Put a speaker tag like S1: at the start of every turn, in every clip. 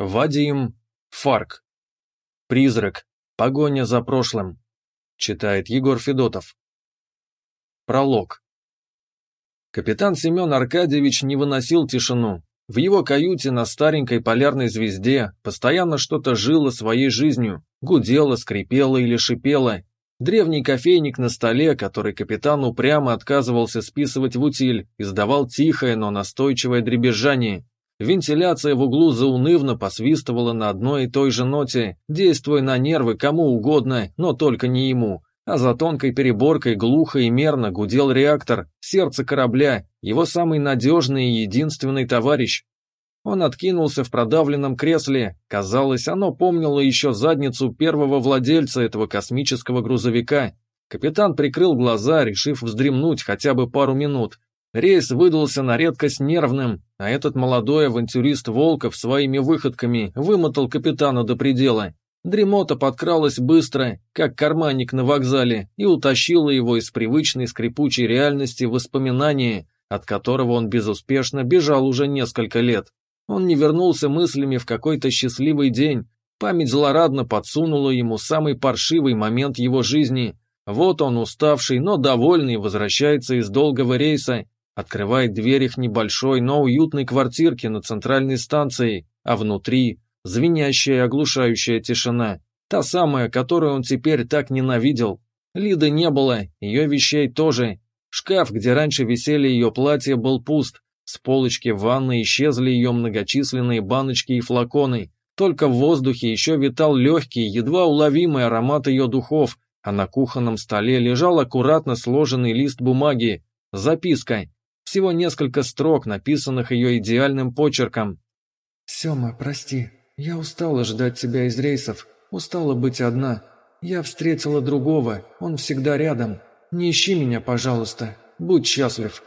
S1: Вадим Фарк. Призрак. Погоня за прошлым. Читает Егор Федотов. Пролог. Капитан Семен Аркадьевич не выносил тишину. В его каюте на старенькой полярной звезде постоянно что-то жило своей жизнью, гудело, скрипело или шипело. Древний кофейник на столе, который капитан упрямо отказывался списывать в утиль, издавал тихое, но настойчивое дребезжание. Вентиляция в углу заунывно посвистывала на одной и той же ноте, действуя на нервы кому угодно, но только не ему. А за тонкой переборкой глухо и мерно гудел реактор, сердце корабля, его самый надежный и единственный товарищ. Он откинулся в продавленном кресле, казалось, оно помнило еще задницу первого владельца этого космического грузовика. Капитан прикрыл глаза, решив вздремнуть хотя бы пару минут. Рейс выдался на редкость нервным, а этот молодой авантюрист Волков своими выходками вымотал капитана до предела. Дремота подкралась быстро, как карманник на вокзале, и утащила его из привычной скрипучей реальности воспоминания, от которого он безуспешно бежал уже несколько лет. Он не вернулся мыслями в какой-то счастливый день, память злорадно подсунула ему самый паршивый момент его жизни. Вот он, уставший, но довольный, возвращается из долгого рейса, открывает дверь их небольшой, но уютной квартирки на центральной станции, а внутри звенящая и оглушающая тишина, та самая, которую он теперь так ненавидел. Лиды не было, ее вещей тоже. Шкаф, где раньше висели ее платья, был пуст. С полочки в ванной исчезли ее многочисленные баночки и флаконы. Только в воздухе еще витал легкий, едва уловимый аромат ее духов, а на кухонном столе лежал аккуратно сложенный лист бумаги. Записка. Всего несколько строк, написанных ее идеальным почерком.
S2: «Сема, прости. Я устала ждать тебя из рейсов. Устала быть одна. Я встретила другого. Он всегда рядом. Не ищи меня, пожалуйста. Будь счастлив».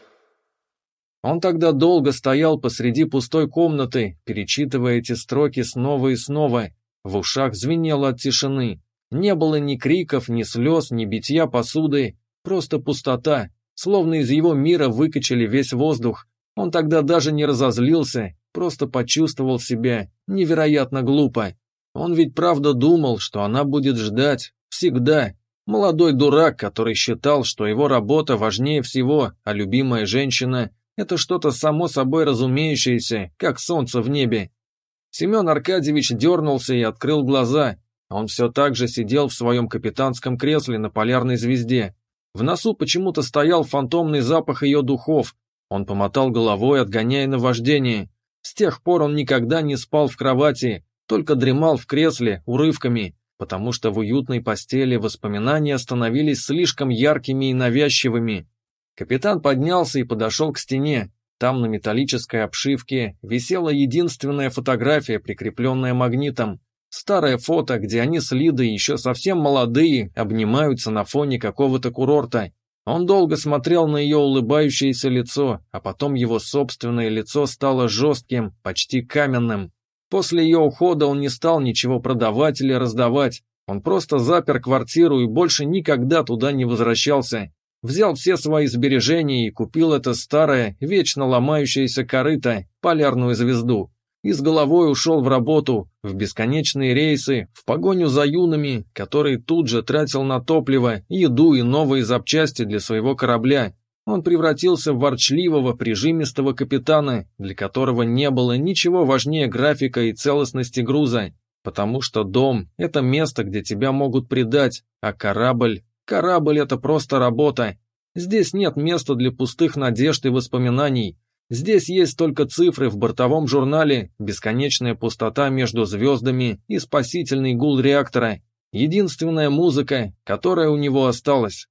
S1: Он тогда долго стоял посреди пустой комнаты, перечитывая эти строки снова и снова. В ушах звенело от тишины. Не было ни криков, ни слез, ни битья посуды. Просто пустота. Словно из его мира выкачали весь воздух. Он тогда даже не разозлился, просто почувствовал себя невероятно глупо. Он ведь правда думал, что она будет ждать. Всегда. Молодой дурак, который считал, что его работа важнее всего, а любимая женщина — это что-то само собой разумеющееся, как солнце в небе. Семен Аркадьевич дернулся и открыл глаза. Он все так же сидел в своем капитанском кресле на полярной звезде. В носу почему-то стоял фантомный запах ее духов. Он помотал головой, отгоняя наваждение. С тех пор он никогда не спал в кровати, только дремал в кресле урывками, потому что в уютной постели воспоминания становились слишком яркими и навязчивыми. Капитан поднялся и подошел к стене. Там на металлической обшивке висела единственная фотография, прикрепленная магнитом. Старое фото, где они с Лидой, еще совсем молодые, обнимаются на фоне какого-то курорта. Он долго смотрел на ее улыбающееся лицо, а потом его собственное лицо стало жестким, почти каменным. После ее ухода он не стал ничего продавать или раздавать. Он просто запер квартиру и больше никогда туда не возвращался. Взял все свои сбережения и купил это старое, вечно ломающееся корыто, полярную звезду. И с головой ушел в работу, в бесконечные рейсы, в погоню за юнами, которые тут же тратил на топливо, еду и новые запчасти для своего корабля. Он превратился в ворчливого, прижимистого капитана, для которого не было ничего важнее графика и целостности груза, потому что дом – это место, где тебя могут предать, а корабль – это просто работа. Здесь нет места для пустых надежд и воспоминаний. Здесь есть только цифры в бортовом журнале, бесконечная пустота между звездами и спасительный гул реактора. Единственная музыка, которая у него осталась.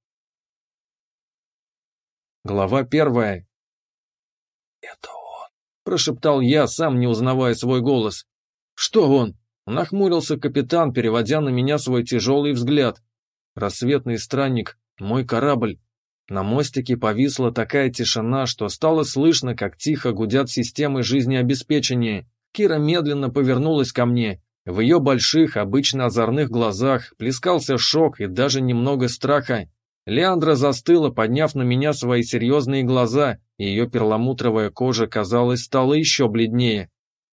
S1: Глава 1. «Это он», – прошептал я, сам не узнавая свой голос. «Что он?» – нахмурился капитан, переводя на меня свой тяжелый взгляд. «Рассветный странник, мой корабль». На мостике повисла такая тишина, что стало слышно, как тихо гудят системы жизнеобеспечения. Кира медленно повернулась ко мне. В ее больших, обычно озорных глазах плескался шок и даже немного страха. Леандра застыла, подняв на меня свои серьезные глаза, и ее перламутровая кожа, казалось, стала еще бледнее.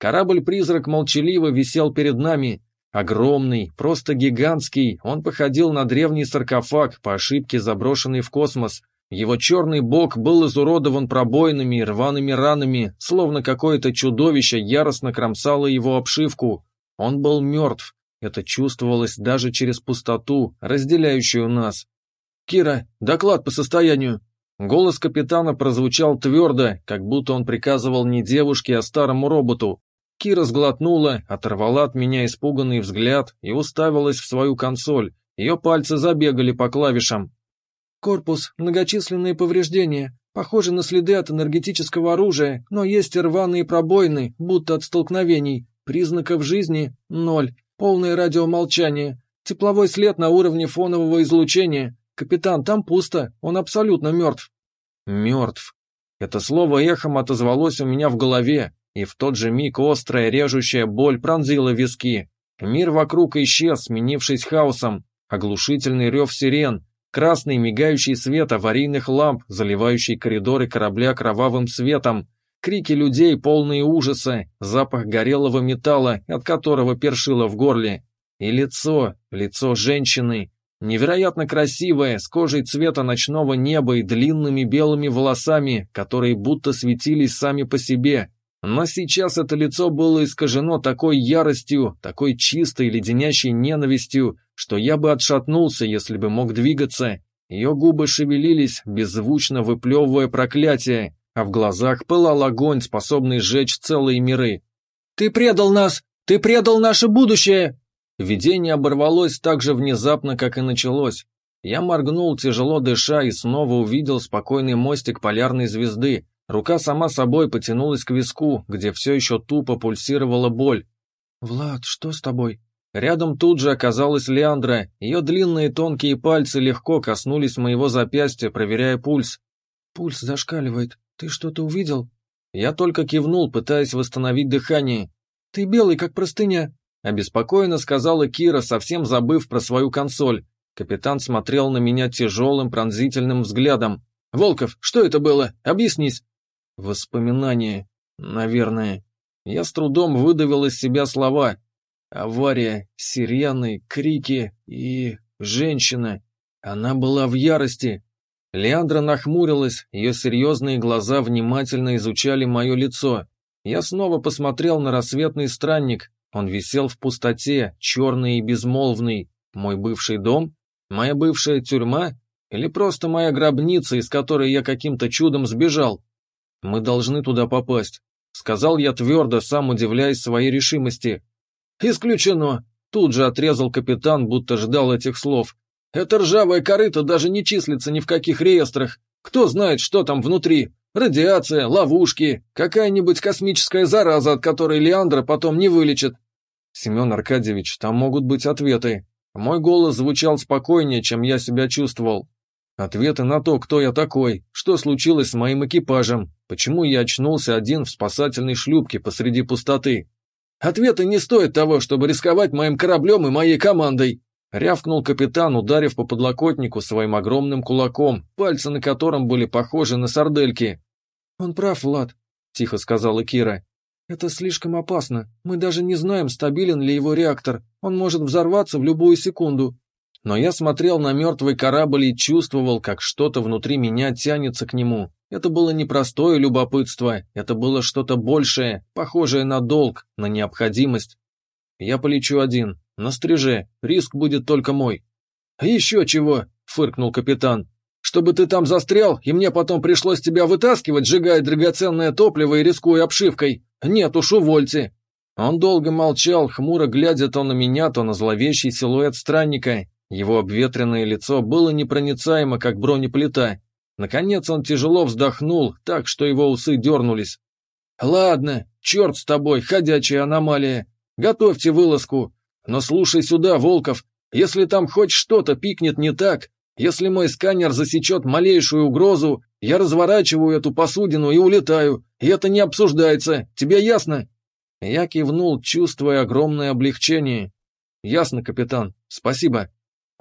S1: Корабль-призрак молчаливо висел перед нами. Огромный, просто гигантский, он походил на древний саркофаг, по ошибке заброшенный в космос. Его черный бок был изуродован пробоинами и рваными ранами, словно какое-то чудовище яростно кромсало его обшивку. Он был мертв. Это чувствовалось даже через пустоту, разделяющую нас. «Кира, доклад по состоянию!» Голос капитана прозвучал твердо, как будто он приказывал не девушке, а старому роботу. Кира сглотнула, оторвала от меня испуганный взгляд и уставилась в свою консоль. Ее пальцы забегали по клавишам.
S2: «Корпус, многочисленные повреждения. Похоже на следы от энергетического оружия, но есть и рваные пробоины, будто от столкновений. Признаков жизни – 0. Полное радиомолчание. Тепловой след на уровне фонового излучения. Капитан, там пусто, он абсолютно мертв».
S1: «Мертв». Это слово эхом отозвалось у меня в голове, и в тот же миг острая режущая боль пронзила виски. Мир вокруг исчез, сменившись хаосом. Оглушительный рев сирен, красный мигающий свет аварийных ламп, заливающий коридоры корабля кровавым светом, крики людей, полные ужаса, запах горелого металла, от которого першило в горле. И лицо женщины, невероятно красивое, с кожей цвета ночного неба и длинными белыми волосами, которые будто светились сами по себе. Но сейчас это лицо было искажено такой яростью, такой чистой леденящей ненавистью, что я бы отшатнулся, если бы мог двигаться. Ее губы шевелились, беззвучно выплевывая проклятие, а в глазах пылал огонь, способный сжечь целые миры.
S2: «Ты предал нас! Ты предал наше будущее!»
S1: Видение оборвалось так же внезапно, как и началось. Я моргнул, тяжело дыша, и снова увидел спокойный мостик полярной звезды. Рука сама собой потянулась к виску, где все еще тупо пульсировала боль.
S2: «Влад, что с тобой?»
S1: Рядом тут же оказалась Леандра, ее длинные тонкие пальцы легко коснулись моего запястья, проверяя пульс.
S2: «Пульс зашкаливает. Ты что-то увидел?»
S1: Я только кивнул, пытаясь восстановить дыхание.
S2: «Ты белый, как простыня»,
S1: — обеспокоенно сказала Кира, совсем забыв про свою консоль. Капитан смотрел на меня тяжелым пронзительным взглядом. «Волков, что это было? Объяснись!» «Воспоминания, наверное». Я с трудом выдавил из себя слова. Авария, сирены, крики и... женщина. Она была в ярости. Леандра нахмурилась, ее серьезные глаза внимательно изучали мое лицо. Я снова посмотрел на рассветный странник. Он висел в пустоте, черный и безмолвный. Мой бывший дом? Моя бывшая тюрьма? Или просто моя гробница, из которой я каким-то чудом сбежал? Мы должны туда попасть, сказал я твердо, сам удивляясь своей решимости. Исключено, тут же отрезал капитан, будто ждал этих слов. Это ржавая корыто даже не числится ни в каких реестрах. Кто знает, что там внутри? Радиация, ловушки, какая-нибудь космическая зараза, от которой Леандра потом не вылечит. Семен Аркадьевич, там могут быть ответы. Мой голос звучал спокойнее, чем я себя чувствовал. Ответы на то, кто я такой, что случилось с моим экипажем, почему я очнулся один в спасательной шлюпке посреди пустоты. Ответы не стоят того, чтобы рисковать моим кораблем и моей командой, рявкнул капитан, ударив по подлокотнику своим огромным кулаком, пальцы на котором были похожи на сардельки.
S2: «Он прав, Влад», — тихо сказала Кира. «Это слишком опасно. Мы даже не знаем, стабилен ли его реактор. Он может взорваться в любую секунду».
S1: Но я смотрел на мертвый корабль и чувствовал, как что-то внутри меня тянется к нему. Это было не простое любопытство, это было что-то большее, похожее на долг, на необходимость. Я полечу один, на стриж, риск будет только мой. «Еще чего?» — фыркнул капитан. «Чтобы ты там застрял, и мне потом пришлось тебя вытаскивать, сжигая драгоценное топливо и рискуя обшивкой? Нет уж, увольте!» Он долго молчал, хмуро глядя то на меня, то на зловещий силуэт странника. Его обветренное лицо было непроницаемо, как бронеплита. Наконец он тяжело вздохнул, так что его усы дернулись. «Ладно, черт с тобой, ходячая аномалия. Готовьте вылазку. Но слушай сюда, Волков, если там хоть что-то пикнет не так, если мой сканер засечет малейшую угрозу, я разворачиваю эту посудину и улетаю, и это не обсуждается. Тебе ясно?» Я кивнул, чувствуя огромное облегчение. «Ясно, капитан. Спасибо».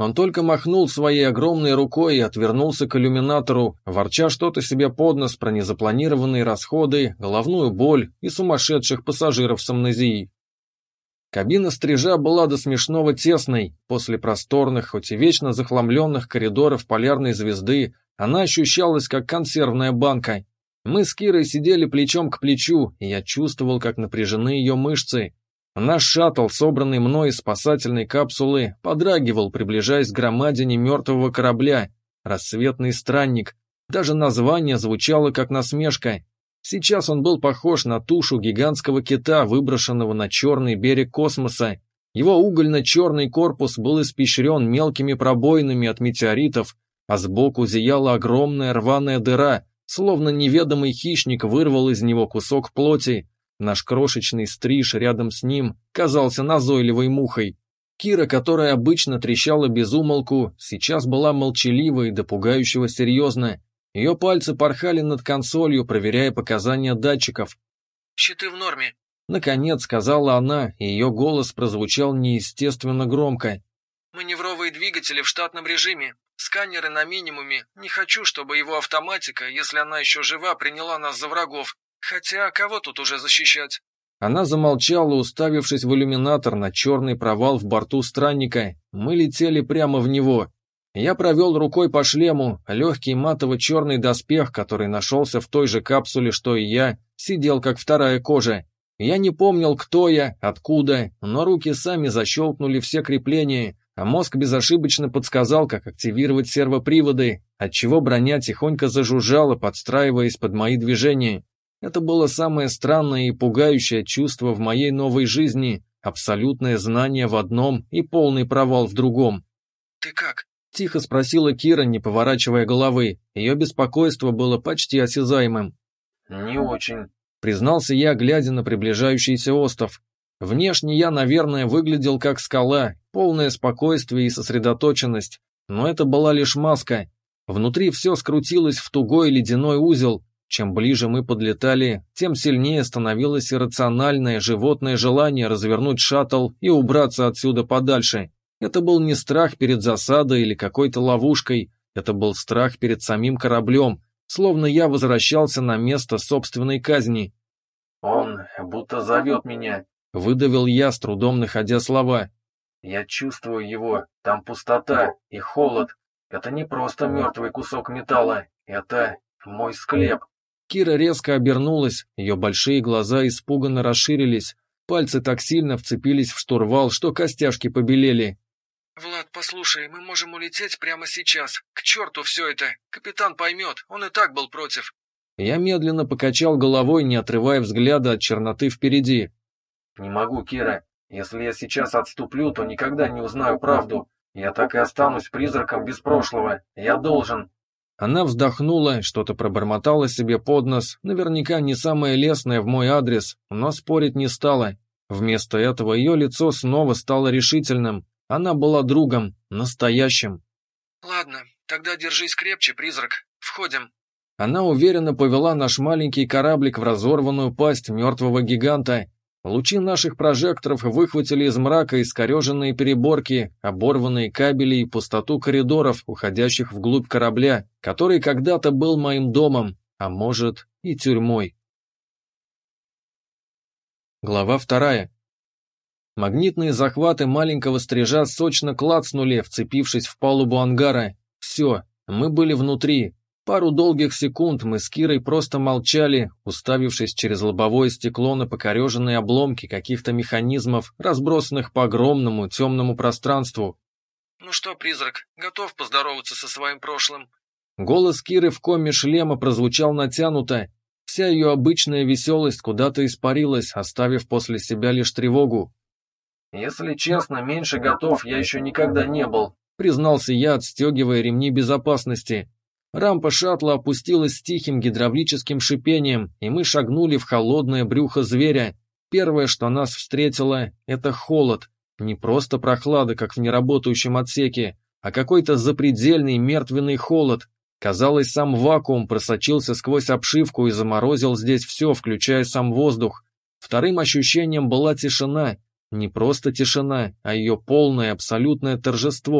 S1: Он только махнул своей огромной рукой и отвернулся к иллюминатору, ворча что-то себе под нос про незапланированные расходы, головную боль и сумасшедших пассажиров с амнезией. Кабина стрижа была до смешного тесной. После просторных, хоть и вечно захламленных коридоров полярной звезды, она ощущалась как консервная банка. Мы с Кирой сидели плечом к плечу, и я чувствовал, как напряжены ее мышцы. Наш шаттл, собранный мной из спасательной капсулы, подрагивал, приближаясь к громадине мертвого корабля. Рассветный странник. Даже название звучало как насмешка. Сейчас он был похож на тушу гигантского кита, выброшенного на черный берег космоса. Его угольно-черный корпус был испещрен мелкими пробоинами от метеоритов, а сбоку зияла огромная рваная дыра, словно неведомый хищник вырвал из него кусок плоти. Наш крошечный стриж рядом с ним казался назойливой мухой. Кира, которая обычно трещала без умолку, сейчас была молчалива и до пугающего серьезна. Ее пальцы порхали над консолью, проверяя показания датчиков.
S2: «Щиты в норме»,
S1: — наконец сказала она, и ее голос прозвучал неестественно громко.
S2: «Маневровые двигатели в штатном режиме. Сканеры на минимуме. Не хочу, чтобы его автоматика, если она еще жива, приняла нас за врагов. Хотя, кого тут уже защищать?»
S1: Она замолчала, уставившись в иллюминатор на черный провал в борту странника. Мы летели прямо в него. Я провел рукой по шлему, легкий матово-черный доспех, который нашелся в той же капсуле, что и я, сидел как вторая кожа. Я не помнил, кто я, откуда, но руки сами защелкнули все крепления, а мозг безошибочно подсказал, как активировать сервоприводы, отчего броня тихонько зажужжала, подстраиваясь под мои движения. Это было самое странное и пугающее чувство в моей новой жизни, абсолютное знание в одном и полный провал в другом.
S2: «Ты как?»
S1: — тихо спросила Кира, не поворачивая головы. Ее беспокойство было почти осязаемым.
S3: «Не очень»,
S1: — признался я, глядя на приближающийся остров. Внешне я, наверное, выглядел как скала, полное спокойствие и сосредоточенность, но это была лишь маска. Внутри все скрутилось в тугой ледяной узел. Чем ближе мы подлетали, тем сильнее становилось иррациональное животное желание развернуть шаттл и убраться отсюда подальше. Это был не страх перед засадой или какой-то ловушкой, это был страх перед самим кораблем, словно я возвращался на место собственной казни.
S3: «Он будто зовет меня»,
S1: — выдавил я, с трудом находя слова.
S3: «Я чувствую его, там пустота и холод. Это не просто мертвый кусок металла, это мой склеп».
S1: Кира резко обернулась, ее большие глаза испуганно расширились, пальцы так сильно вцепились в штурвал, что костяшки побелели.
S2: «Влад, послушай, мы можем улететь прямо сейчас. К черту все это. Капитан поймет, он и так был против».
S1: Я медленно покачал головой, не отрывая взгляда от черноты впереди.
S3: «Не могу, Кира. Если я сейчас отступлю, то никогда не узнаю правду. Я так и останусь призраком без прошлого. Я должен...»
S1: Она вздохнула, что-то пробормотала себе под нос, наверняка не самое лестное в мой адрес, но спорить не стала. Вместо этого ее лицо снова стало решительным. Она была другом, настоящим.
S2: «Ладно, тогда держись крепче, призрак. Входим».
S1: Она уверенно повела наш маленький кораблик в разорванную пасть мертвого гиганта. Лучи наших прожекторов выхватили из мрака искореженные переборки, оборванные кабели и пустоту коридоров, уходящих вглубь корабля, который когда-то был моим домом, а может и тюрьмой. Глава 2. Магнитные захваты маленького стрижа сочно клацнули, вцепившись в палубу ангара. Все, мы были внутри. Пару долгих секунд мы с Кирой просто молчали, уставившись через лобовое стекло на покореженные обломки каких-то механизмов, разбросанных по огромному темному пространству.
S2: «Ну что, призрак, готов поздороваться со своим прошлым?»
S1: Голос Киры в коме шлема прозвучал натянуто. Вся ее обычная веселость куда-то испарилась, оставив после себя лишь тревогу.
S3: «Если честно, меньше готов я еще никогда не был»,
S1: — признался я, отстегивая ремни безопасности. Рампа шаттла опустилась с тихим гидравлическим шипением, и мы шагнули в холодное брюхо зверя. Первое, что нас встретило, это холод. Не просто прохлада, как в неработающем отсеке, а какой-то запредельный мертвенный холод. Казалось, сам вакуум просочился сквозь обшивку и заморозил здесь все, включая сам воздух. Вторым ощущением была тишина. Не просто тишина, а ее полное абсолютное торжество.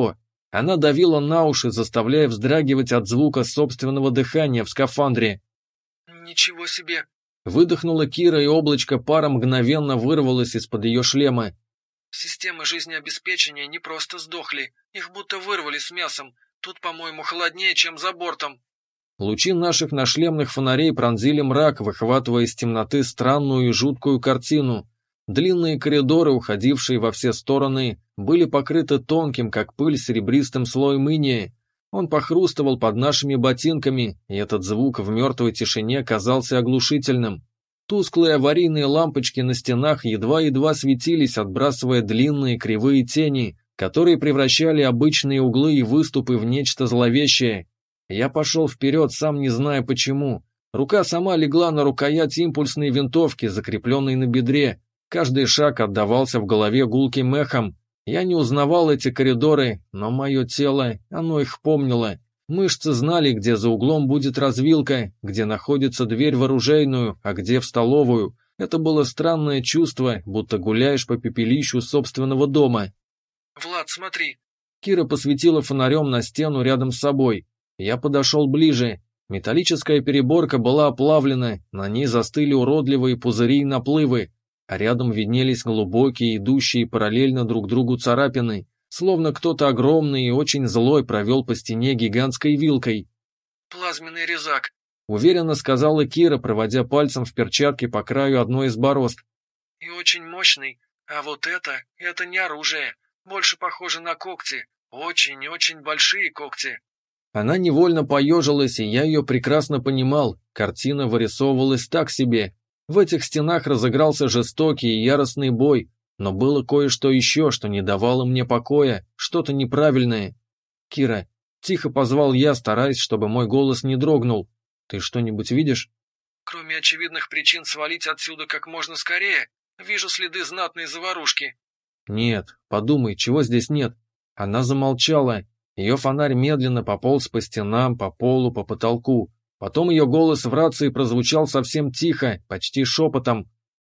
S1: Она давила на уши, заставляя вздрагивать от звука собственного дыхания в скафандре.
S2: «Ничего себе!»
S1: Выдохнула Кира, и облачко пара мгновенно вырвалось из-под ее шлема.
S2: «Системы жизнеобеспечения не просто сдохли, их будто вырвали с мясом. Тут, по-моему, холоднее, чем за бортом».
S1: Лучи наших нашлемных фонарей пронзили мрак, выхватывая из темноты странную и жуткую картину. Длинные коридоры, уходившие во все стороны, были покрыты тонким, как пыль, серебристым слоем иния. Он похрустывал под нашими ботинками, и этот звук в мертвой тишине казался оглушительным. Тусклые аварийные лампочки на стенах едва-едва светились, отбрасывая длинные кривые тени, которые превращали обычные углы и выступы в нечто зловещее. Я пошел вперед, сам не зная почему. Рука сама легла на рукоять импульсной винтовки, закрепленной на бедре. Каждый шаг отдавался в голове гулким эхом. Я не узнавал эти коридоры, но мое тело, оно их помнило. Мышцы знали, где за углом будет развилка, где находится дверь в оружейную, а где в столовую. Это было странное чувство, будто гуляешь по пепелищу собственного дома.
S2: «Влад, смотри!»
S1: Кира посветила фонарем на стену рядом с собой. Я подошел ближе. Металлическая переборка была оплавлена, на ней застыли уродливые пузыри и наплывы, а рядом виднелись глубокие, идущие параллельно друг другу царапины, словно кто-то огромный и очень злой провел по стене гигантской вилкой.
S2: «Плазменный резак»,
S1: — уверенно сказала Кира, проводя пальцем в перчатке по краю одной из борозд.
S2: «И очень мощный, а вот это не оружие, больше похоже на когти, очень-очень большие когти».
S1: Она невольно поежилась, и я ее прекрасно понимал, картина вырисовывалась так себе. В этих стенах разыгрался жестокий и яростный бой, но было кое-что еще, что не давало мне покоя, что-то неправильное. «Кира», — тихо позвал я, стараясь, чтобы мой голос не дрогнул, — «ты что-нибудь видишь?»
S2: «Кроме очевидных причин свалить отсюда как можно скорее, вижу следы знатной заварушки».
S1: «Нет, подумай, чего здесь нет?» Она замолчала. Ее фонарь медленно пополз по стенам, по полу, по потолку. Потом ее голос в рации прозвучал совсем тихо, почти шепотом.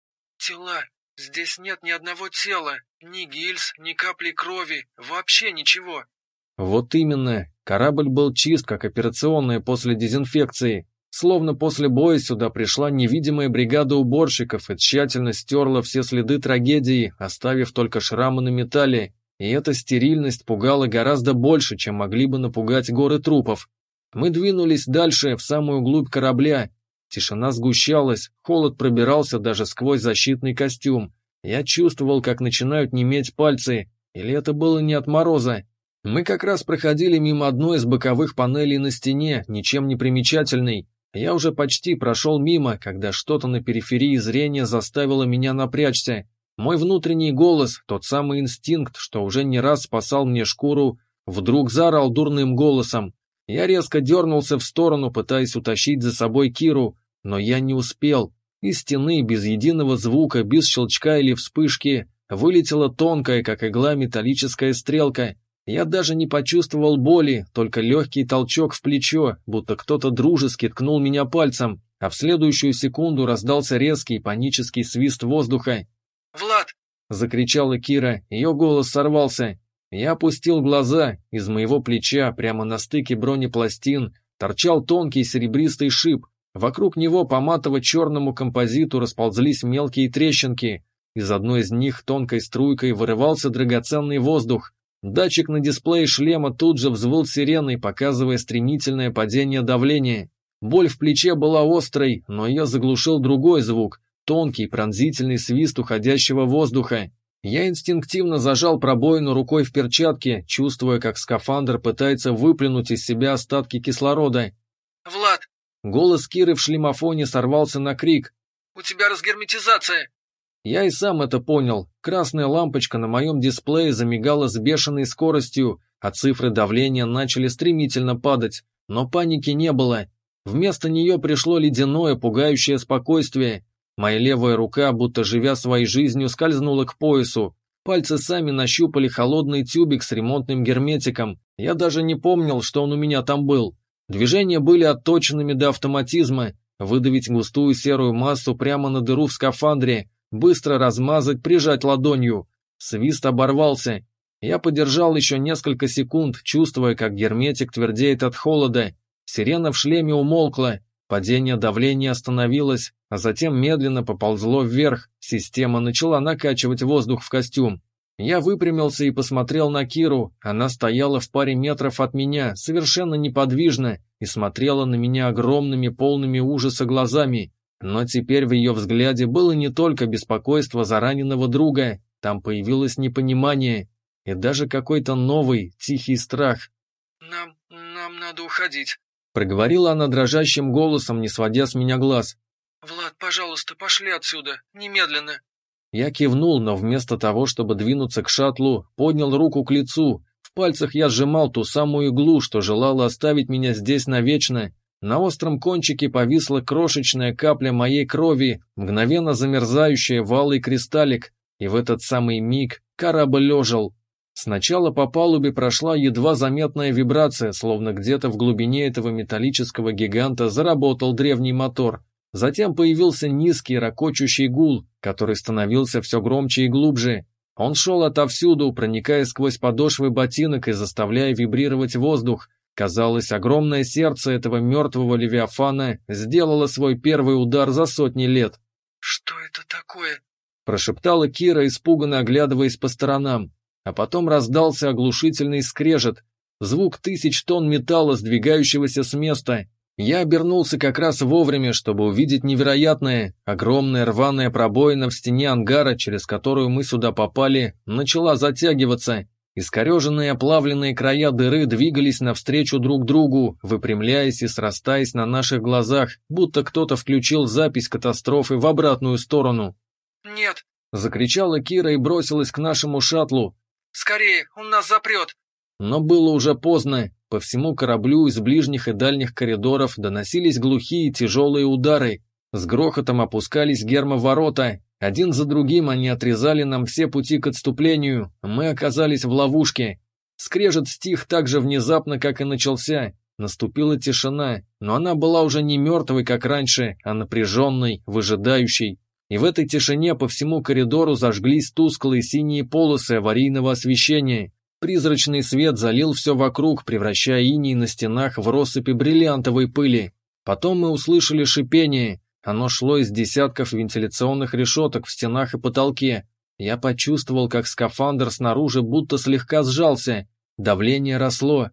S2: «Тела. Здесь нет ни одного тела, ни гильз, ни капли крови, вообще ничего».
S1: Вот именно. Корабль был чист, как операционная после дезинфекции. Словно после боя сюда пришла невидимая бригада уборщиков и тщательно стерла все следы трагедии, оставив только шрамы на металле. И эта стерильность пугала гораздо больше, чем могли бы напугать горы трупов. Мы двинулись дальше, в самую глубь корабля. Тишина сгущалась, холод пробирался даже сквозь защитный костюм. Я чувствовал, как начинают неметь пальцы, или это было не от мороза. Мы как раз проходили мимо одной из боковых панелей на стене, ничем не примечательной. Я уже почти прошел мимо, когда что-то на периферии зрения заставило меня напрячься. Мой внутренний голос, тот самый инстинкт, что уже не раз спасал мне шкуру, вдруг заорал дурным голосом. Я резко дернулся в сторону, пытаясь утащить за собой Киру, но я не успел. Из стены, без единого звука, без щелчка или вспышки, вылетела тонкая, как игла, металлическая стрелка. Я даже не почувствовал боли, только легкий толчок в плечо, будто кто-то дружески ткнул меня пальцем, а в следующую секунду раздался резкий панический свист воздуха.
S2: «Влад!» —
S1: закричала Кира, ее голос сорвался. Я опустил глаза, из моего плеча, прямо на стыке бронепластин, торчал тонкий серебристый шип, вокруг него по матово-черному композиту расползлись мелкие трещинки, из одной из них тонкой струйкой вырывался драгоценный воздух. Датчик на дисплее шлема тут же взвыл сиреной, показывая стремительное падение давления. Боль в плече была острой, но ее заглушил другой звук, тонкий пронзительный свист уходящего воздуха. Я инстинктивно зажал пробоину рукой в перчатке, чувствуя, как скафандр пытается выплюнуть из себя остатки кислорода.
S2: «Влад!»
S1: Голос Киры в шлемофоне сорвался на крик.
S2: «У тебя разгерметизация!»
S1: Я и сам это понял. Красная лампочка на моем дисплее замигала с бешеной скоростью, а цифры давления начали стремительно падать. Но паники не было. Вместо нее пришло ледяное, пугающее спокойствие. Моя левая рука, будто живя своей жизнью, скользнула к поясу. Пальцы сами нащупали холодный тюбик с ремонтным герметиком. Я даже не помнил, что он у меня там был. Движения были отточенными до автоматизма. Выдавить густую серую массу прямо на дыру в скафандре, быстро размазать, прижать ладонью. Свист оборвался. Я подержал еще несколько секунд, чувствуя, как герметик твердеет от холода. Сирена в шлеме умолкла, падение давления остановилось, а затем медленно поползло вверх, система начала накачивать воздух в костюм. Я выпрямился и посмотрел на Киру, она стояла в паре метров от меня, совершенно неподвижно, и смотрела на меня огромными, полными ужаса глазами. Но теперь в ее взгляде было не только беспокойство за раненого друга, там появилось непонимание и даже какой-то новый, тихий страх.
S2: «Нам надо уходить»,
S1: — проговорила она дрожащим голосом, не сводя с меня глаз.
S2: «Влад, пожалуйста, пошли отсюда, немедленно».
S1: Я кивнул, но вместо того, чтобы двинуться к шаттлу, поднял руку к лицу. В пальцах я сжимал ту самую иглу, что желала оставить меня здесь навечно. На остром кончике повисла крошечная капля моей крови, мгновенно замерзающая в алый кристаллик, и в этот самый миг корабль ожил. Сначала по палубе прошла едва заметная вибрация, словно где-то в глубине этого металлического гиганта заработал древний мотор. Затем появился низкий ракочущий гул, который становился все громче и глубже. Он шел отовсюду, проникая сквозь подошвы ботинок и заставляя вибрировать воздух. Казалось, огромное сердце этого мертвого левиафана сделало свой первый удар за сотни лет.
S2: «Что это такое?»
S1: — прошептала Кира, испуганно оглядываясь по сторонам. А потом раздался оглушительный скрежет, звук 1000 тонн металла, сдвигающегося с места. Я обернулся как раз вовремя, чтобы увидеть невероятное, огромная рваная пробоина в стене ангара, через которую мы сюда попали, начала затягиваться. Искореженные оплавленные края дыры двигались навстречу друг другу, выпрямляясь и срастаясь на наших глазах, будто кто-то включил запись катастрофы в обратную сторону.
S2: «Нет!»
S1: — закричала Кира и бросилась к нашему шаттлу.
S2: «Скорее, он нас запрет!»
S1: Но было уже поздно. По всему кораблю из ближних и дальних коридоров доносились глухие тяжелые удары. С грохотом опускались гермоворота. Один за другим они отрезали нам все пути к отступлению. Мы оказались в ловушке. Скрежет стих так же внезапно, как и начался. Наступила тишина, но она была уже не мертвой, как раньше, а напряженной, выжидающей. И в этой тишине по всему коридору зажглись тусклые синие полосы аварийного освещения. Призрачный свет залил все вокруг, превращая иней на стенах в россыпи бриллиантовой пыли. Потом мы услышали шипение. Оно шло из десятков вентиляционных решеток в стенах и потолке. Я почувствовал, как скафандр снаружи будто слегка сжался. Давление росло.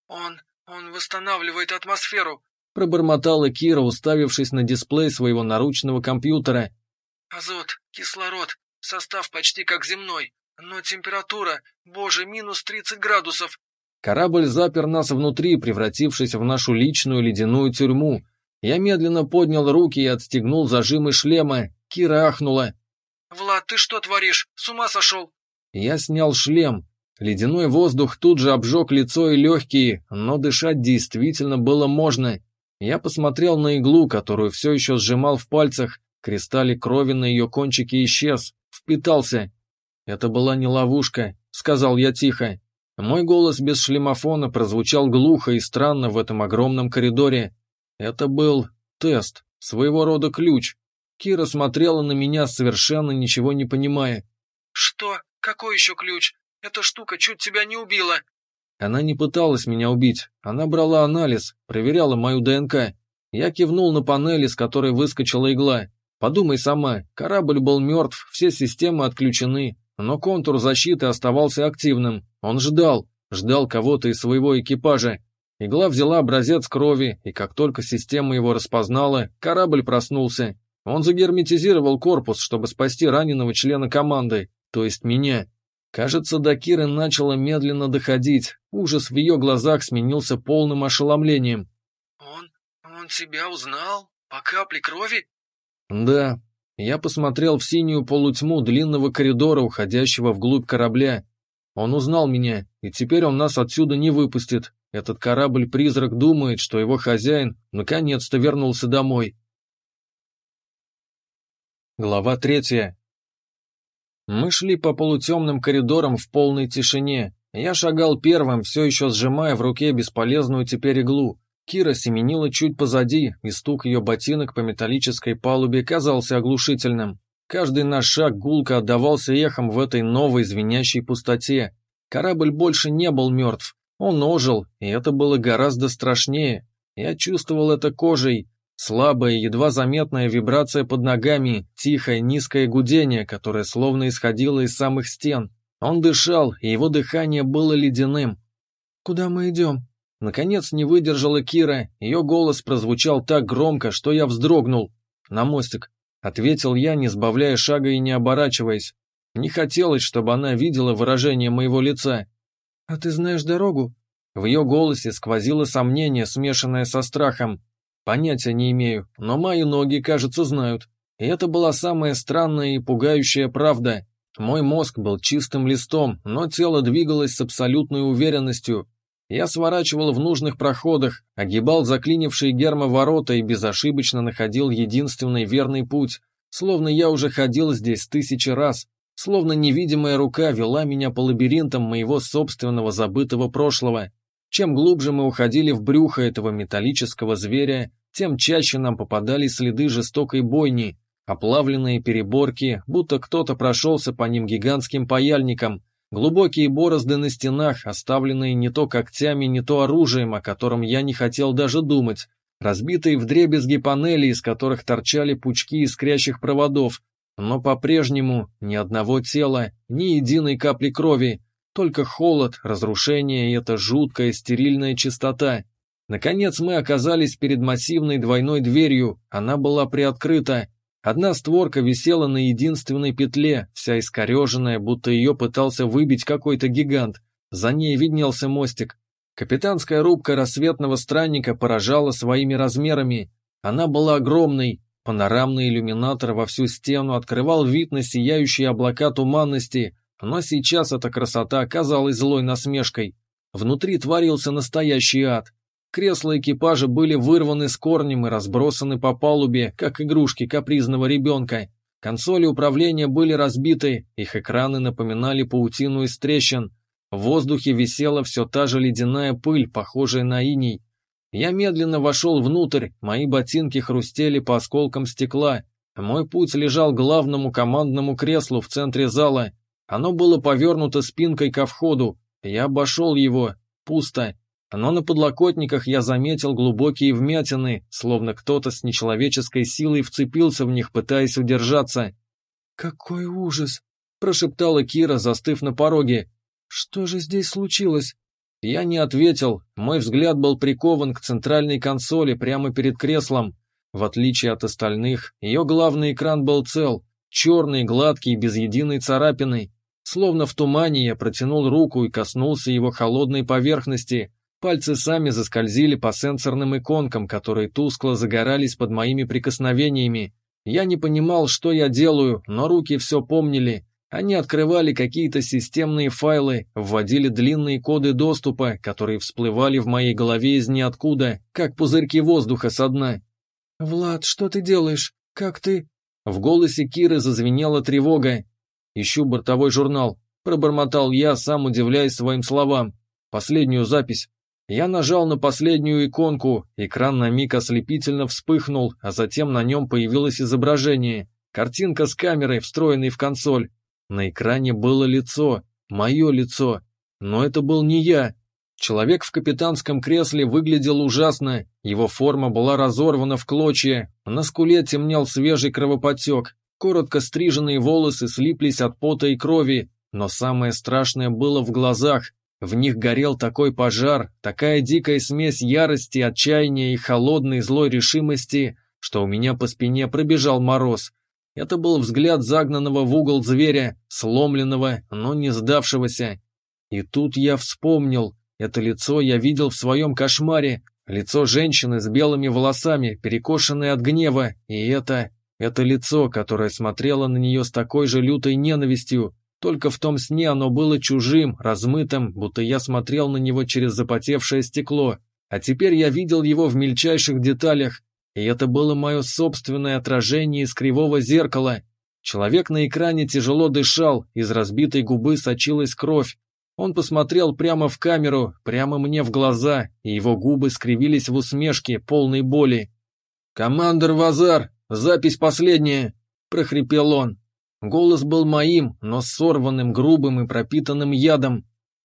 S2: Он восстанавливает атмосферу»,
S1: — пробормотала Кира, уставившись на дисплей своего наручного компьютера.
S2: «Азот, кислород, состав почти как земной. Но температура, боже, минус 30 градусов.
S1: Корабль запер нас внутри, превратившись в нашу личную ледяную тюрьму. Я медленно поднял руки и отстегнул зажимы шлема. Кира ахнула.
S2: «Влад, ты что творишь? С ума сошел?»
S1: Я снял шлем. Ледяной воздух тут же обжег лицо и легкие, но дышать действительно было можно. Я посмотрел на иглу, которую все еще сжимал в пальцах. Кристаллик крови на ее кончике исчез, впитался. «Это была не ловушка», — сказал я тихо. Мой голос без шлемофона прозвучал глухо и странно в этом огромном коридоре. Это был тест, своего рода ключ. Кира смотрела на меня, совершенно ничего не понимая.
S2: «Что? Какой еще ключ? Эта штука чуть тебя не убила».
S1: Она не пыталась меня убить. Она брала анализ, проверяла мою ДНК. Я кивнул на панели, с которой выскочила игла. Подумай сама, корабль был мертв, все системы отключены. Но контур защиты оставался активным. Он ждал кого-то из своего экипажа. Игла взяла образец крови, и как только система его распознала, корабль проснулся. Он загерметизировал корпус, чтобы спасти раненого члена команды, то есть меня. Кажется, до Киры начало медленно доходить. Ужас в ее глазах сменился полным ошеломлением.
S2: Он тебя узнал? По капле крови?»
S1: Да. Я посмотрел в синюю полутьму длинного коридора, уходящего вглубь корабля. Он узнал меня, и теперь он нас отсюда не выпустит. Этот корабль-призрак думает, что его хозяин наконец-то вернулся домой. Глава 3. Мы шли по полутемным коридорам в полной тишине. Я шагал первым, все еще сжимая в руке бесполезную теперь иглу. Кира семенила чуть позади, и стук ее ботинок по металлической палубе казался оглушительным. Каждый наш шаг гулко отдавался эхом в этой новой звенящей пустоте. Корабль больше не был мертв. Он ожил, и это было гораздо страшнее. Я чувствовал это кожей. Слабая, едва заметная вибрация под ногами, тихое, низкое гудение, которое словно исходило из самых стен. Он дышал, и его дыхание было ледяным.
S2: «Куда мы идем?»
S1: Наконец не выдержала Кира, ее голос прозвучал так громко, что я вздрогнул. «На мостик», — ответил я, не сбавляя шага и не оборачиваясь. Не хотелось, чтобы она видела выражение моего лица.
S2: «А ты знаешь дорогу?»
S1: В ее голосе сквозило сомнение, смешанное со страхом. Понятия не имею, но мои ноги, кажется, знают. И это была самая странная и пугающая правда. Мой мозг был чистым листом, но тело двигалось с абсолютной уверенностью. Я сворачивал в нужных проходах, огибал заклинившие гермоворота и безошибочно находил единственный верный путь, словно я уже ходил здесь 1000 раз, словно невидимая рука вела меня по лабиринтам моего собственного забытого прошлого. Чем глубже мы уходили в брюхо этого металлического зверя, тем чаще нам попадались следы жестокой бойни, оплавленные переборки, будто кто-то прошелся по ним гигантским паяльником, глубокие борозды на стенах, оставленные не то когтями, не то оружием, о котором я не хотел даже думать, разбитые вдребезги панели, из которых торчали пучки искрящих проводов, но по-прежнему ни одного тела, ни единой капли крови, только холод, разрушение и эта жуткая стерильная чистота. Наконец мы оказались перед массивной двойной дверью, она была приоткрыта. Одна створка висела на единственной петле, вся искореженная, будто ее пытался выбить какой-то гигант. За ней виднелся мостик. Капитанская рубка рассветного странника поражала своими размерами. Она была огромной. Панорамный иллюминатор во всю стену открывал вид на сияющие облака туманности, но сейчас эта красота казалась злой насмешкой. Внутри творился настоящий ад. Кресла экипажа были вырваны с корнем и разбросаны по палубе, как игрушки капризного ребенка. Консоли управления были разбиты, их экраны напоминали паутину из трещин. В воздухе висела все та же ледяная пыль, похожая на иней. Я медленно вошел внутрь, мои ботинки хрустели по осколкам стекла. Мой путь лежал к главному командному креслу в центре зала. Оно было повернуто спинкой ко входу. Я обошел его. Пусто. Но на подлокотниках я заметил глубокие вмятины, словно кто-то с нечеловеческой силой вцепился в них, пытаясь удержаться.
S2: «Какой ужас!»
S1: – прошептала Кира, застыв на пороге.
S2: «Что же здесь случилось?»
S1: Я не ответил, мой взгляд был прикован к центральной консоли прямо перед креслом. В отличие от остальных, ее главный экран был цел, черный, гладкий, без единой царапины. Словно в тумане я протянул руку и коснулся его холодной поверхности. Пальцы сами заскользили по сенсорным иконкам, которые тускло загорались под моими прикосновениями. Я не понимал, что я делаю, но руки все помнили. Они открывали какие-то системные файлы, вводили длинные коды доступа, которые всплывали в моей голове из ниоткуда, как пузырьки воздуха со дна.
S2: «Влад, что ты делаешь? Как ты?»
S1: В голосе Киры зазвенела тревога. «Ищу бортовой журнал», — пробормотал я, сам удивляясь своим словам. «Последнюю запись». Я нажал на последнюю иконку, экран на миг ослепительно вспыхнул, а затем на нем появилось изображение. Картинка с камерой, встроенной в консоль. На экране было лицо, мое лицо, но это был не я. Человек в капитанском кресле выглядел ужасно, его форма была разорвана в клочья, на скуле темнел свежий кровоподтек, коротко стриженные волосы слиплись от пота и крови, но самое страшное было в глазах. В них горел такой пожар, такая дикая смесь ярости, отчаяния и холодной злой решимости, что у меня по спине пробежал мороз. Это был взгляд загнанного в угол зверя, сломленного, но не сдавшегося. И тут я вспомнил, это лицо я видел в своем кошмаре, лицо женщины с белыми волосами, перекошенное от гнева, и это лицо, которое смотрело на нее с такой же лютой ненавистью. Только в том сне оно было чужим, размытым, будто я смотрел на него через запотевшее стекло, а теперь я видел его в мельчайших деталях, и это было мое собственное отражение из кривого зеркала. Человек на экране тяжело дышал, из разбитой губы сочилась кровь. Он посмотрел прямо в камеру, прямо мне в глаза, и его губы скривились в усмешке, полной боли. «Командор Вазар, запись последняя!» – прохрипел он. Голос был моим, но сорванным, грубым и пропитанным ядом.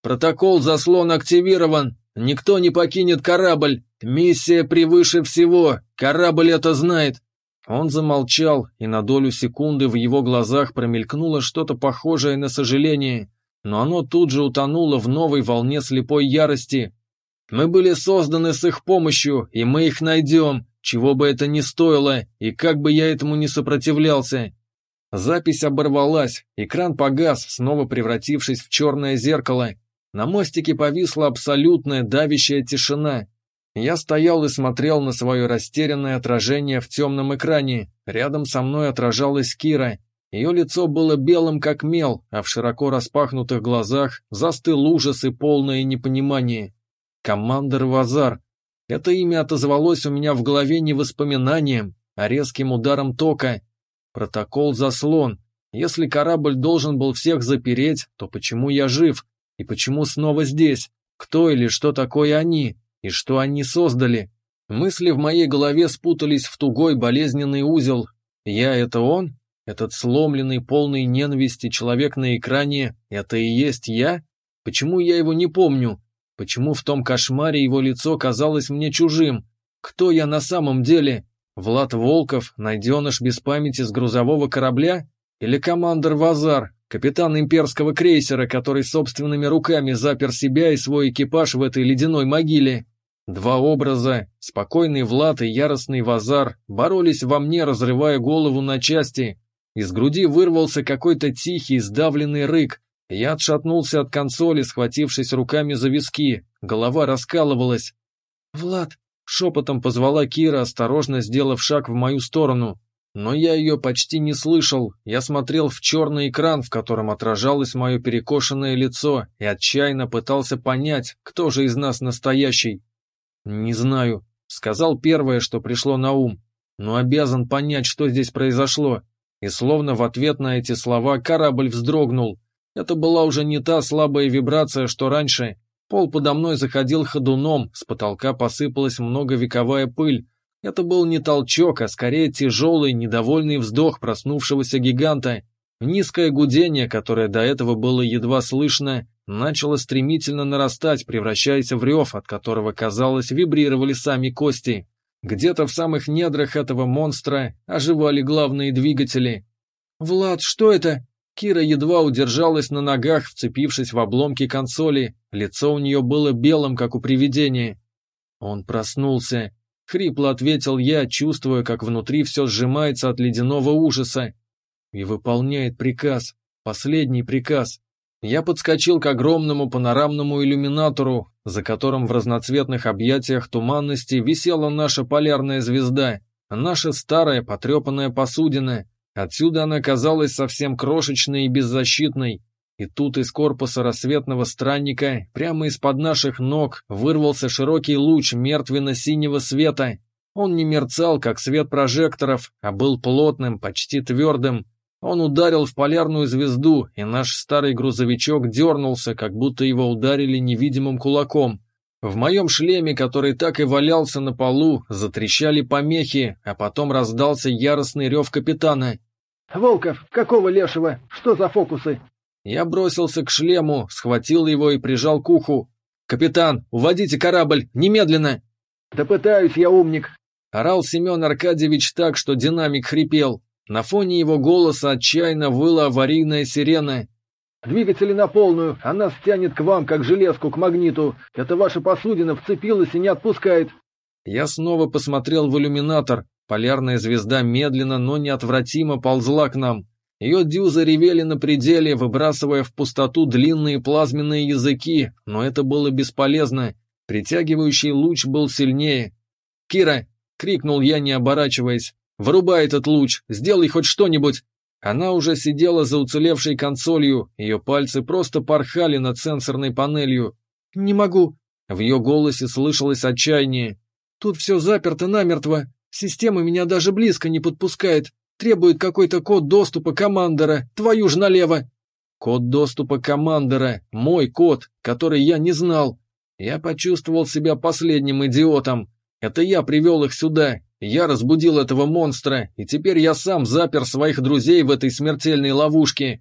S1: Протокол «Заслон» активирован. Никто не покинет корабль. Миссия превыше всего. Корабль это знает». Он замолчал, и на долю секунды в его глазах промелькнуло что-то похожее на сожаление, но оно тут же утонуло в новой волне слепой ярости. «Мы были созданы с их помощью, и мы их найдем, чего бы это ни стоило, и как бы я этому не сопротивлялся». Запись оборвалась, экран погас, снова превратившись в черное зеркало. На мостике повисла абсолютная давящая тишина. Я стоял и смотрел на свое растерянное отражение в темном экране. Рядом со мной отражалась Кира. Ее лицо было белым как мел, а в широко распахнутых глазах застыл ужас и полное непонимание. Командор Вазар. Это имя отозвалось у меня в голове не воспоминанием, а резким ударом тока. Протокол «Заслон». Если корабль должен был всех запереть, то почему я жив? И почему снова здесь? Кто или что такое они? И что они создали? Мысли в моей голове спутались в тугой болезненный узел. Я — это он? Этот сломленный, полный ненависти человек на экране — это и есть я? Почему я его не помню? Почему в том кошмаре его лицо казалось мне чужим? Кто я на самом деле? Влад Волков, найденыш без памяти с грузового корабля? Или командор Вазар, капитан имперского крейсера, который собственными руками запер себя и свой экипаж в этой ледяной могиле? Два образа, спокойный Влад и яростный Вазар, боролись во мне, разрывая голову на части. Из груди вырвался какой-то тихий, сдавленный рык. Я отшатнулся от консоли, схватившись руками за виски. Голова раскалывалась. «Влад!» — шепотом позвала Кира, осторожно сделав шаг в мою сторону. Но я ее почти не слышал. Я смотрел в черный экран, в котором отражалось мое перекошенное лицо, и отчаянно пытался понять, кто же из нас настоящий. «Не знаю», — сказал первое, что пришло на ум, «но обязан понять, что здесь произошло». И словно в ответ на эти слова корабль вздрогнул. Это была уже не та слабая вибрация, что раньше. Пол подо мной заходил ходуном, с потолка посыпалась многовековая пыль. Это был не толчок, а скорее тяжелый, недовольный вздох проснувшегося гиганта. Низкое гудение, которое до этого было едва слышно, начало стремительно нарастать, превращаясь в рев, от которого, казалось, вибрировали сами кости. Где-то в самых недрах этого монстра оживали главные двигатели. «Влад, что это?» Кира едва удержалась на ногах, вцепившись в обломки консоли. Лицо у нее было белым, как у привидения. «Он проснулся», — хрипло ответил я, чувствуя, как внутри все сжимается от ледяного ужаса. И выполняет приказ. Последний приказ. Я подскочил к огромному панорамному иллюминатору, за которым в разноцветных объятиях туманности висела наша полярная звезда, наша старая потрепанная посудина. Отсюда она казалась совсем крошечной и беззащитной. И тут из корпуса рассветного странника, прямо из-под наших ног, вырвался широкий луч мертвенно-синего света. Он не мерцал, как свет прожекторов, а был плотным, почти твердым. Он ударил в полярную звезду, и наш старый грузовичок дернулся, как будто его ударили невидимым кулаком. В моем шлеме, который так и валялся на полу, затрещали помехи, а потом раздался яростный рев капитана.
S4: «Волков, какого лешего? Что за фокусы?»
S1: Я бросился к шлему, схватил его и прижал к уху. «Капитан, уводите корабль, немедленно!»
S4: «Да пытаюсь я, умник!»
S1: Орал Семен Аркадьевич так, что динамик хрипел. На фоне его голоса отчаянно выла аварийная сирена.
S4: «Двигатели на полную, а нас тянет к вам, как железку к магниту. Это ваша посудина вцепилась и не отпускает».
S1: Я снова посмотрел в иллюминатор. Полярная звезда медленно, но неотвратимо ползла к нам. Ее дюзы ревели на пределе, выбрасывая в пустоту длинные плазменные языки, но это было бесполезно. Притягивающий луч был сильнее. «Кира!» — крикнул я, не оборачиваясь. «Вырубай этот луч! Сделай хоть что-нибудь!» Она уже сидела за уцелевшей консолью, ее пальцы просто порхали над сенсорной панелью. «Не могу!» В ее голосе слышалось отчаяние. «Тут все заперто намертво. Система меня даже близко не подпускает. Требует какой-то код доступа командора. Твою ж налево!» Код доступа командора. Мой код, который я не знал. Я почувствовал себя последним идиотом. Это я привел их сюда. Я разбудил этого монстра, и теперь я сам запер своих друзей в этой смертельной ловушке.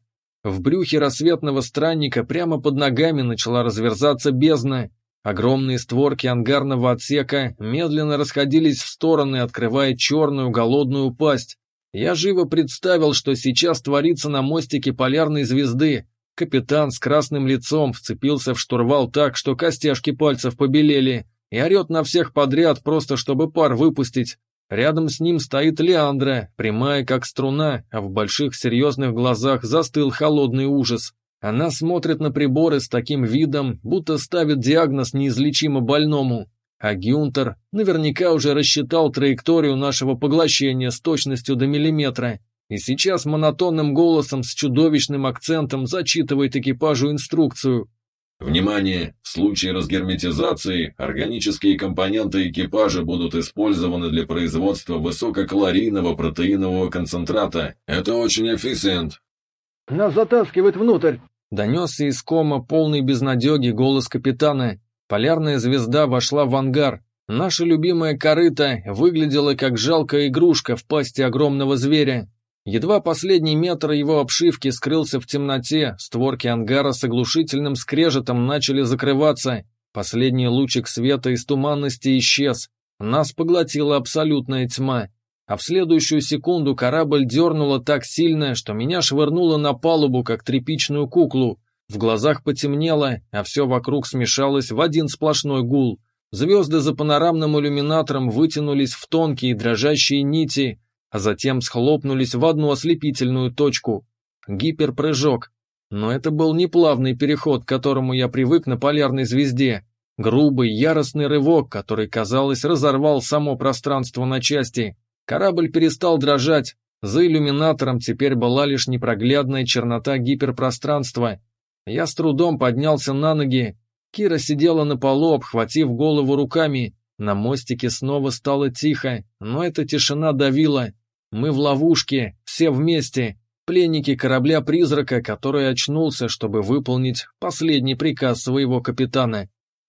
S1: В брюхе рассветного странника прямо под ногами начала разверзаться бездна. Огромные створки ангарного отсека медленно расходились в стороны, открывая черную голодную пасть. Я живо представил, что сейчас творится на мостике полярной звезды. Капитан с красным лицом вцепился в штурвал так, что костяшки пальцев побелели, и орет на всех подряд, просто чтобы пар выпустить. Рядом с ним стоит Леандра, прямая как струна, а в больших серьезных глазах застыл холодный ужас. Она смотрит на приборы с таким видом, будто ставит диагноз неизлечимо больному. А Гюнтер наверняка уже рассчитал траекторию нашего поглощения с точностью до миллиметра, и сейчас монотонным голосом с чудовищным акцентом зачитывает экипажу инструкцию.
S5: Внимание! В случае разгерметизации органические компоненты экипажа будут использованы для производства высококалорийного протеинового концентрата. Это очень эффициент.
S4: Нас затаскивает внутрь.
S1: Донесся из кома полный безнадеги голос капитана. Полярная звезда вошла в ангар. Наша любимая корыта выглядела как жалкая игрушка в пасти огромного зверя. Едва последний метр его обшивки скрылся в темноте, створки ангара с оглушительным скрежетом начали закрываться. Последний лучик света из туманности исчез. Нас поглотила абсолютная тьма. А в следующую секунду корабль дернуло так сильно, что меня швырнуло на палубу, как тряпичную куклу. В глазах потемнело, а все вокруг смешалось в один сплошной гул. Звезды за панорамным иллюминатором вытянулись в тонкие дрожащие нити, а затем схлопнулись в одну ослепительную точку. Гиперпрыжок. Но это был не плавный переход, к которому я привык на полярной звезде. Грубый, яростный рывок, который, казалось, разорвал само пространство на части. Корабль перестал дрожать. За иллюминатором теперь была лишь непроглядная чернота гиперпространства. Я с трудом поднялся на ноги. Кира сидела на полу, обхватив голову руками. На мостике снова стало тихо, но эта тишина давила. Мы в ловушке, все вместе, пленники корабля-призрака, который очнулся, чтобы выполнить последний приказ своего капитана.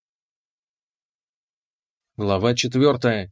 S1: Глава 4.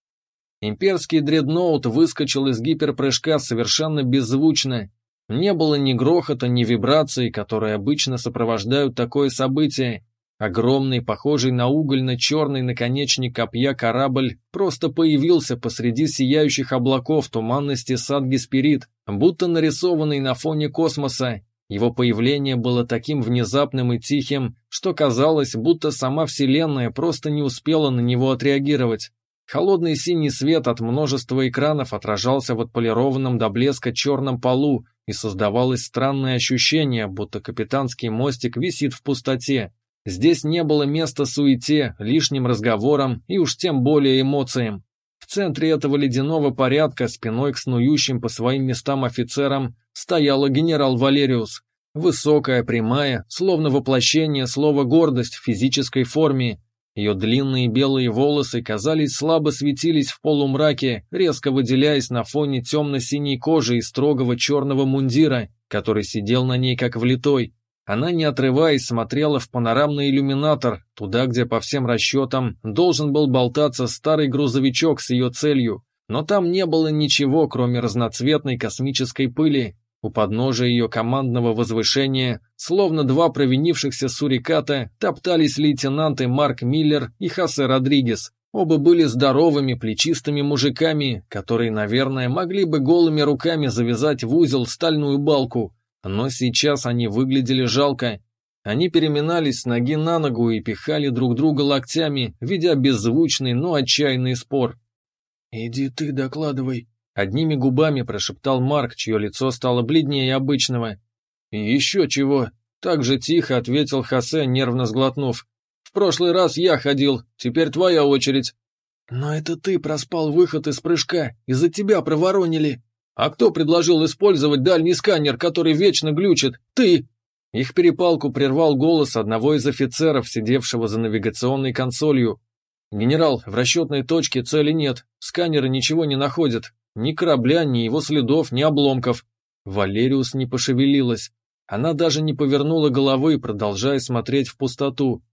S1: Имперский дредноут выскочил из гиперпрыжка совершенно беззвучно. Не было ни грохота, ни вибраций, которые обычно сопровождают такое событие. Огромный, похожий на угольно-черный наконечник копья корабль просто появился посреди сияющих облаков туманности Сад-Гесперид, будто нарисованный на фоне космоса. Его появление было таким внезапным и тихим, что казалось, будто сама Вселенная просто не успела на него отреагировать. Холодный синий свет от множества экранов отражался в отполированном до блеска черном полу, и создавалось странное ощущение, будто капитанский мостик висит в пустоте. Здесь не было места суете, лишним разговорам и уж тем более эмоциям. В центре этого ледяного порядка, спиной к снующим по своим местам офицерам, стояла генерал Валериус. Высокая, прямая, словно воплощение слова «гордость» в физической форме. Ее длинные белые волосы, казались, слабо светились в полумраке, резко выделяясь на фоне темно-синей кожи и строгого черного мундира, который сидел на ней как влитой. Она, не отрываясь, смотрела в панорамный иллюминатор, туда, где, по всем расчетам, должен был болтаться старый грузовичок с ее целью, но там не было ничего, кроме разноцветной космической пыли. У подножия ее командного возвышения, словно два провинившихся суриката, топтались лейтенанты Марк Миллер и Хосе Родригес. Оба были здоровыми, плечистыми мужиками, которые, наверное, могли бы голыми руками завязать в узел стальную балку. Но сейчас они выглядели жалко. Они переминались с ноги на ногу и пихали друг друга локтями, ведя беззвучный, но отчаянный спор.
S2: «Иди ты докладывай», —
S1: одними губами прошептал Марк, чье лицо стало бледнее обычного. «И еще чего?» — так же тихо ответил Хосе, нервно сглотнув. «В прошлый раз я ходил, теперь твоя очередь».
S2: «Но это ты проспал выход из прыжка, из-за тебя проворонили».
S1: «А кто предложил использовать дальний сканер, который вечно глючит? Ты!» Их перепалку прервал голос одного из офицеров, сидевшего за навигационной консолью. «Генерал, в расчетной точке цели нет, сканеры ничего не находят. Ни корабля, ни его следов, ни обломков». Валериус не пошевелилась. Она даже не повернула головы, продолжая смотреть в пустоту.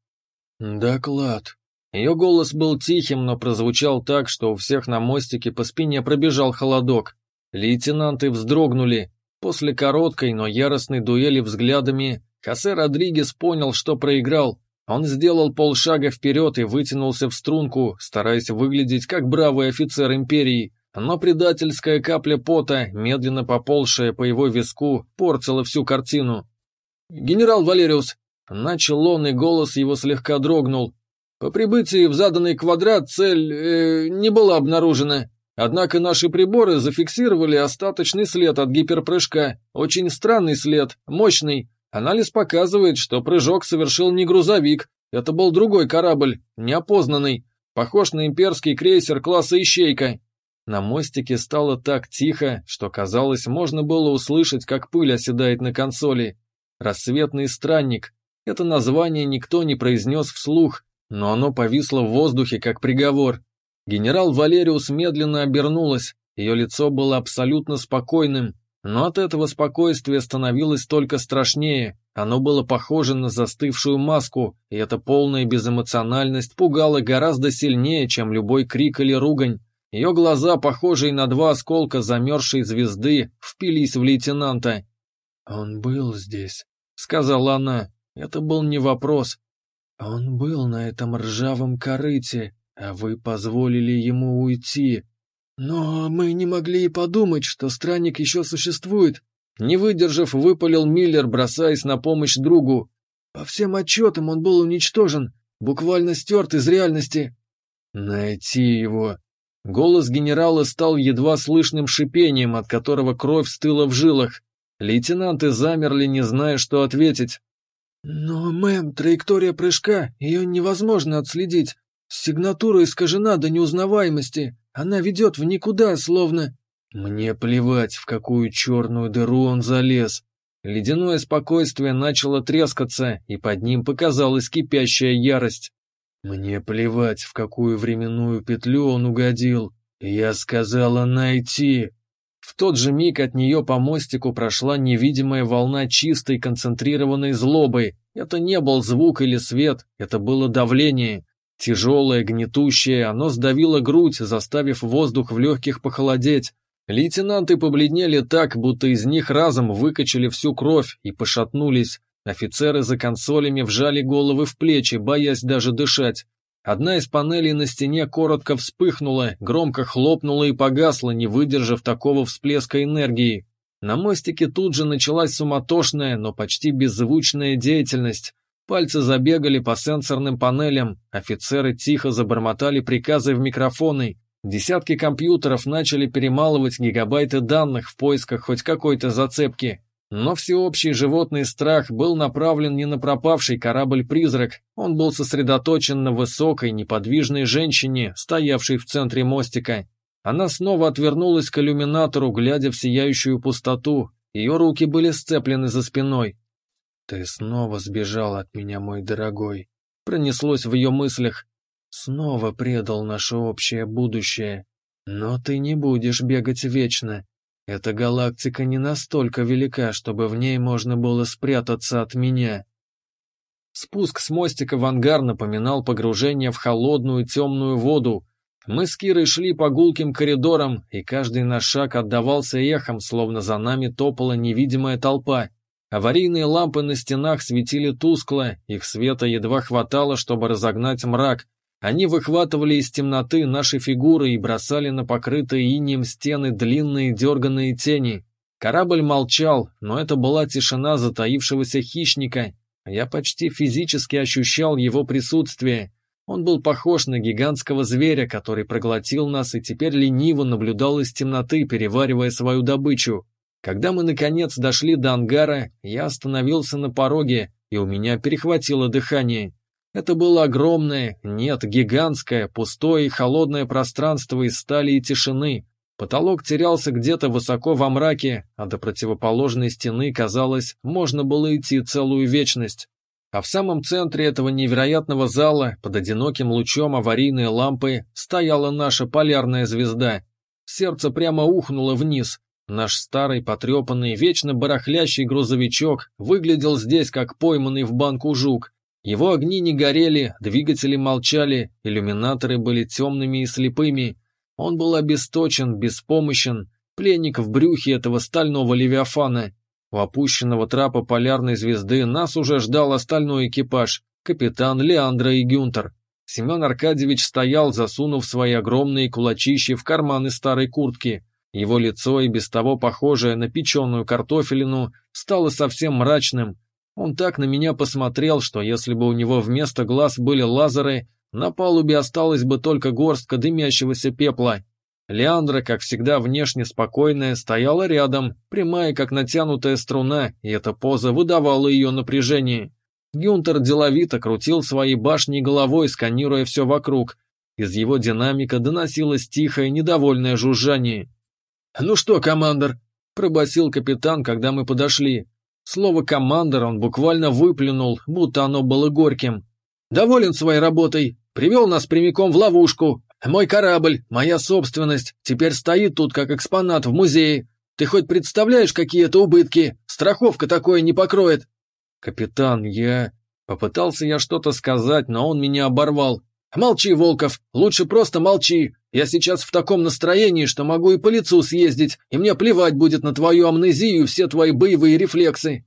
S2: «Доклад».
S1: Ее голос был тихим, но прозвучал так, что у всех на мостике по спине пробежал холодок. Лейтенанты вздрогнули. После короткой, но яростной дуэли взглядами, Хосе Родригес понял, что проиграл. Он сделал полшага вперед и вытянулся в струнку, стараясь выглядеть как бравый офицер империи. Но предательская капля пота, медленно поползшая по его виску, портила всю картину. «Генерал Валериус!» — начал он, и голос его слегка дрогнул. «По прибытии в заданный квадрат цель не была обнаружена. Однако наши приборы зафиксировали остаточный след от гиперпрыжка. Очень странный след, мощный. Анализ показывает, что прыжок совершил не грузовик. Это был другой корабль, неопознанный, похож на имперский крейсер класса «Ищейка». На мостике стало так тихо, что, казалось, можно было услышать, как пыль оседает на консоли. «Рассветный странник». Это название никто не произнес вслух, но оно повисло в воздухе, как приговор. Генерал Валериус медленно обернулась, ее лицо было абсолютно спокойным, но от этого спокойствия становилось только страшнее. Оно было похоже на застывшую маску, и эта полная безэмоциональность пугала гораздо сильнее, чем любой крик или ругань. Ее глаза, похожие на два осколка замерзшей звезды, впились в лейтенанта.
S2: «Он был здесь»,
S1: — сказала она. Это был не вопрос.
S2: «Он был на этом ржавом корыте, а вы позволили ему уйти. Но мы не могли и подумать, что странник еще существует».
S1: Не выдержав, выпалил Миллер, бросаясь на помощь другу.
S2: «По всем отчетам он был уничтожен, буквально стерт из реальности».
S1: «Найти его». Голос генерала стал едва слышным шипением, от которого кровь стыла в жилах. Лейтенанты замерли, не зная, что ответить.
S2: «Но, мэм, траектория прыжка, ее невозможно отследить. Сигнатура искажена до неузнаваемости. Она ведет в никуда, словно...»
S1: Мне плевать, в какую черную дыру он залез. Ледяное спокойствие начало трескаться, и под ним показалась кипящая ярость. Мне плевать, в какую временную петлю он угодил. Я сказала найти. В тот же миг от нее по мостику прошла невидимая волна чистой концентрированной злобы. Это не был звук или свет, это было давление. Тяжелое, гнетущее, оно сдавило грудь, заставив воздух в легких похолодеть. Лейтенанты побледнели так, будто из них разом выкачали всю кровь и пошатнулись. Офицеры за консолями вжали головы в плечи, боясь даже дышать. Одна из панелей на стене коротко вспыхнула, громко хлопнула и погасла, не выдержав такого всплеска энергии. На мостике тут же началась суматошная, но почти беззвучная деятельность. Пальцы забегали по сенсорным панелям, офицеры тихо забормотали приказы в микрофоны. Десятки компьютеров начали перемалывать гигабайты данных в поисках хоть какой-то зацепки. Но всеобщий животный страх был направлен не на пропавший корабль-призрак, он был сосредоточен на высокой, неподвижной женщине, стоявшей в центре мостика. Она снова отвернулась к иллюминатору, глядя в сияющую пустоту. Ее руки были сцеплены за спиной.
S2: «Ты снова сбежал от меня, мой дорогой», —
S1: пронеслось в ее мыслях.
S2: «Снова предал наше общее будущее. Но ты не будешь бегать вечно. Эта галактика не настолько велика, чтобы в ней можно было спрятаться от меня».
S1: Спуск с мостика в ангар напоминал погружение в холодную темную воду. Мы с Кирой шли по гулким коридорам, и каждый наш шаг отдавался эхом, словно за нами топала невидимая толпа. Аварийные лампы на стенах светили тускло, их света едва хватало, чтобы разогнать мрак. Они выхватывали из темноты наши фигуры и бросали на покрытые инеем стены длинные дерганные тени. Корабль молчал, но это была тишина затаившегося хищника. Я почти физически ощущал его присутствие. Он был похож на гигантского зверя, который проглотил нас и теперь лениво наблюдал из темноты, переваривая свою добычу. Когда мы, наконец, дошли до ангара, я остановился на пороге, и у меня перехватило дыхание. Это было огромное, нет, гигантское, пустое и холодное пространство из стали и тишины. Потолок терялся где-то высоко во мраке, а до противоположной стены, казалось, можно было идти целую вечность. А в самом центре этого невероятного зала, под одиноким лучом аварийной лампы, стояла наша полярная звезда. Сердце прямо ухнуло вниз. Наш старый, потрепанный, вечно барахлящий грузовичок выглядел здесь, как пойманный в банку жук. Его огни не горели, двигатели молчали, иллюминаторы были темными и слепыми. Он был обесточен, беспомощен. пленник в брюхе этого стального левиафана. У опущенного трапа полярной звезды нас уже ждал остальной экипаж, капитан, Леандра и Гюнтер. Семен Аркадьевич стоял, засунув свои огромные кулачищи в карманы старой куртки. Его лицо, и без того похожее на печеную картофелину, стало совсем мрачным. Он так на меня посмотрел, что если бы у него вместо глаз были лазеры, на палубе осталась бы только горстка дымящегося пепла. Леандра, как всегда внешне спокойная, стояла рядом, прямая как натянутая струна, и эта поза выдавала ее напряжение. Гюнтер деловито крутил своей башней головой, сканируя все вокруг. Из его динамика доносилось тихое, недовольное жужжание. «Ну что, командор?» – пробасил капитан, когда мы подошли. Слово «командор» он буквально выплюнул, будто оно было горьким. «Доволен своей работой? Привел нас прямиком в ловушку. Мой корабль, моя собственность, теперь стоит тут как экспонат в музее. Ты хоть представляешь, какие это убытки? Страховка такое не покроет». «Капитан, я...» Попытался я что-то сказать, но он меня оборвал. «Молчи, Волков, лучше просто молчи. Я сейчас в таком настроении, что могу и по лицу съездить, и мне плевать будет на твою амнезию и все твои боевые рефлексы».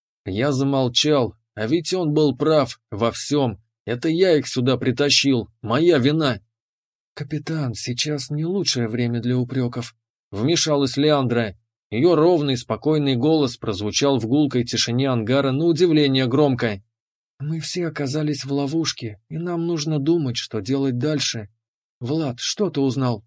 S1: Я замолчал, а ведь он был прав во всем. Это я их сюда притащил, моя вина.
S2: «Капитан, сейчас не лучшее время для упреков», —
S1: вмешалась Леандра. Ее ровный, спокойный голос прозвучал в гулкой тишине ангара на удивление громко.
S2: «Мы все оказались в ловушке, и нам нужно думать, что делать дальше. Влад, что ты узнал?»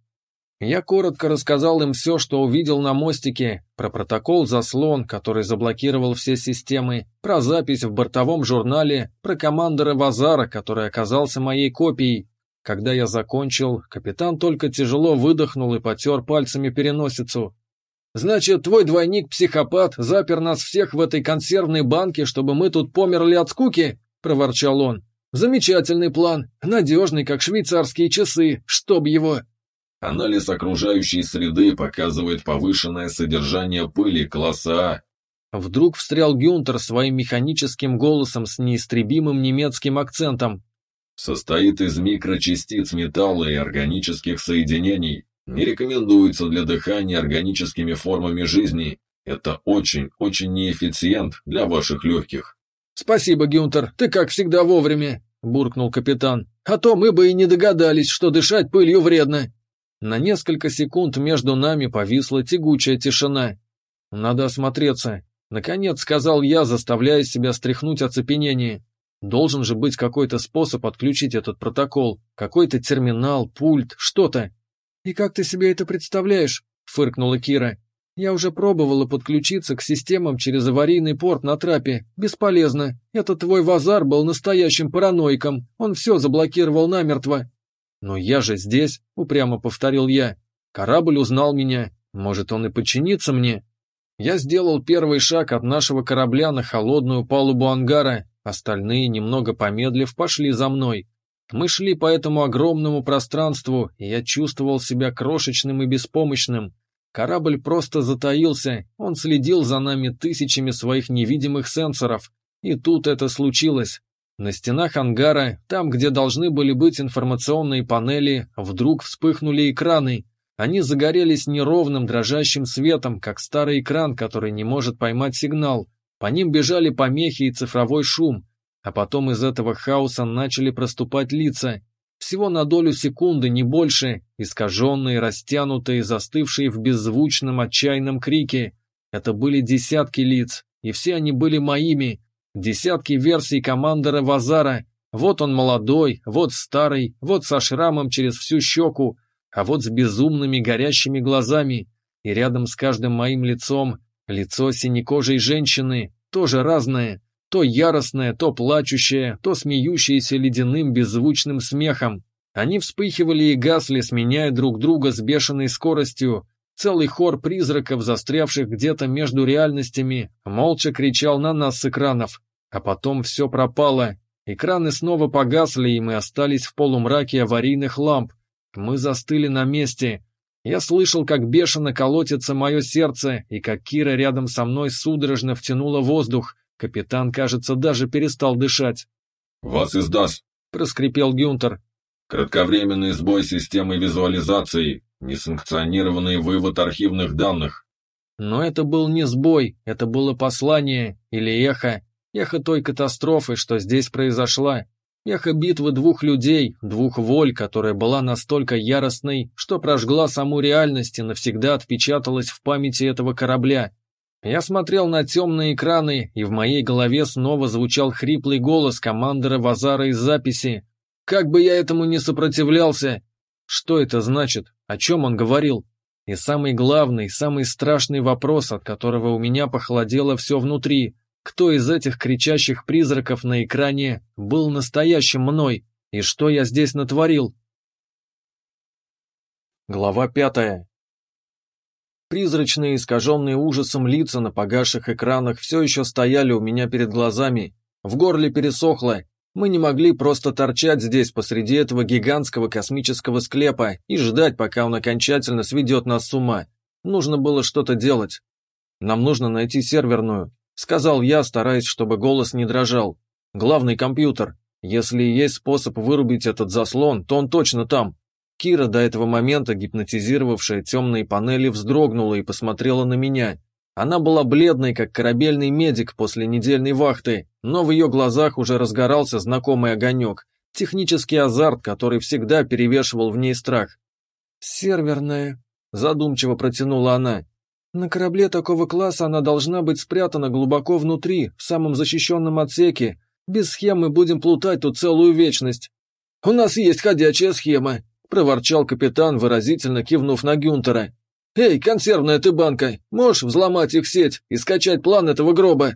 S1: Я коротко рассказал им все, что увидел на мостике, про протокол-заслон, который заблокировал все системы, про запись в бортовом журнале, про командора Вазара, который оказался моей копией. Когда я закончил, капитан только тяжело выдохнул и потер пальцами переносицу. «Значит, твой двойник-психопат запер нас всех в этой консервной банке, чтобы мы тут померли от скуки?» – проворчал он. «Замечательный план, надежный, как швейцарские часы, чтоб его...»
S5: Анализ окружающей среды показывает повышенное содержание пыли класса А.
S1: Вдруг встрял Гюнтер своим механическим голосом с неистребимым немецким акцентом.
S5: Состоит из микрочастиц металла и органических соединений. Не рекомендуется для дыхания органическими формами жизни. Это очень неэффициент для ваших легких.
S1: «Спасибо, Гюнтер, ты как всегда вовремя», – буркнул капитан. «А то мы бы и не догадались, что дышать пылью вредно». На несколько секунд между нами повисла тягучая тишина. «Надо осмотреться», — наконец сказал я, заставляя себя стряхнуть оцепенение. «Должен же быть какой-то способ отключить этот протокол, какой-то терминал, пульт, что-то».
S2: «И как ты себе это представляешь?» — фыркнула Кира. «Я уже пробовала подключиться к системам через аварийный порт на трапе. Бесполезно. Этот твой Вазар был настоящим параноиком. Он все заблокировал намертво».
S1: «Но я же здесь», — упрямо повторил я. «Корабль узнал меня. Может, он и подчинится мне?» Я сделал первый шаг от нашего корабля на холодную палубу ангара. Остальные, немного помедлив, пошли за мной. Мы шли по этому огромному пространству, и я чувствовал себя крошечным и беспомощным. Корабль просто затаился, он следил за нами тысячами своих невидимых сенсоров. И тут это случилось. На стенах ангара, там, где должны были быть информационные панели, вдруг вспыхнули экраны. Они загорелись неровным дрожащим светом, как старый экран, который не может поймать сигнал. По ним бежали помехи и цифровой шум. А потом из этого хаоса начали проступать лица. Всего на долю секунды, не больше, искаженные, растянутые, застывшие в беззвучном отчаянном крике. Это были десятки лиц, и все они были моими. Десятки версий командора Вазара. Вот он молодой, вот старый, вот со шрамом через всю щеку, а вот с безумными горящими глазами. И рядом с каждым моим лицом лицо синекожей женщины, тоже разное. То яростное, то плачущее, то смеющееся ледяным беззвучным смехом. Они вспыхивали и гасли, сменяя друг друга с бешеной скоростью. Целый хор призраков, застрявших где-то между реальностями, молча кричал на нас с экранов. А потом все пропало. Экраны снова погасли, и мы остались в полумраке аварийных ламп. Мы застыли на месте. Я слышал, как бешено колотится мое сердце, и как Кира рядом со мной судорожно втянула воздух. Капитан, кажется, даже перестал дышать.
S5: «Вас издаст», —
S1: проскрипел Гюнтер.
S5: «Кратковременный сбой системы визуализации. Несанкционированный вывод архивных данных.
S1: Но это был не сбой, это было послание или эхо. Эхо той катастрофы, что здесь произошла. Эхо битвы двух людей, двух воль, которая была настолько яростной, что прожгла саму реальность и навсегда отпечаталась в памяти этого корабля. Я смотрел на темные экраны, и в моей голове снова звучал хриплый голос командира Вазара из записи. Как бы я этому не сопротивлялся! Что это значит? О чем он говорил? И самый главный, самый страшный вопрос, от которого у меня похолодело все внутри. Кто из этих кричащих призраков на экране был настоящим мной? И что я здесь натворил? Глава 5. Призрачные, искаженные ужасом лица на погасших экранах все еще стояли у меня перед глазами. В горле пересохло. Мы не могли просто торчать здесь посреди этого гигантского космического склепа и ждать, пока он окончательно сведет нас с ума. Нужно было что-то делать. Нам нужно найти серверную, сказал я, стараясь, чтобы голос не дрожал. Главный компьютер. Если есть способ вырубить этот заслон, то он точно там. Кира, до этого момента гипнотизировавшая темные панели, вздрогнула и посмотрела на меня. Она была бледной, как корабельный медик после недельной вахты, но в ее глазах уже разгорался знакомый огонек, технический азарт, который всегда перевешивал в ней страх.
S2: «Серверная», —
S1: задумчиво протянула она.
S2: «На корабле такого класса она должна быть спрятана глубоко внутри, в самом защищенном отсеке. Без схемы будем плутать тут целую вечность».
S1: «У нас есть ходячая схема», — проворчал капитан, выразительно кивнув на Гюнтера. «Эй, консервная ты банка, можешь взломать их сеть и скачать план этого гроба?»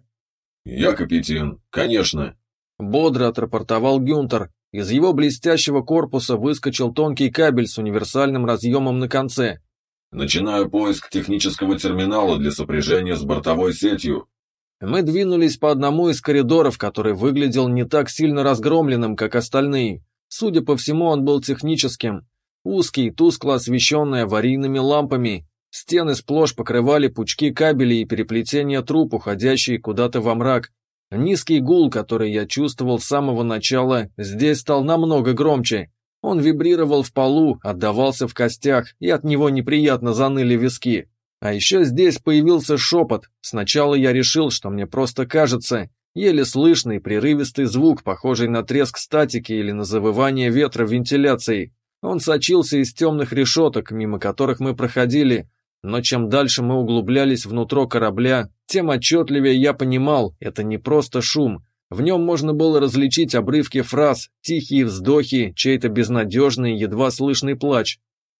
S5: «Я капитан, конечно»,
S1: — бодро отрапортовал Гюнтер. Из его блестящего корпуса выскочил тонкий кабель с универсальным разъемом на конце.
S5: «Начинаю поиск технического терминала для сопряжения с бортовой сетью».
S1: Мы двинулись по одному из коридоров, который выглядел не так сильно разгромленным, как остальные. Судя по всему, он был техническим. Узкий, тускло освещенный аварийными лампами. Стены сплошь покрывали пучки кабелей и переплетения труб, уходящие куда-то во мрак. Низкий гул, который я чувствовал с самого начала, здесь стал намного громче. Он вибрировал в полу, отдавался в костях, и от него неприятно заныли виски. А еще здесь появился шепот. Сначала я решил, что мне просто кажется. Еле слышный, прерывистый звук, похожий на треск статики или на завывание ветра в вентиляции. Он сочился из темных решеток, мимо которых мы проходили, но чем дальше мы углублялись внутрь корабля, тем отчетливее я понимал, это не просто шум. В нем можно было различить обрывки фраз, тихие вздохи, чей-то безнадежный, едва слышный плач.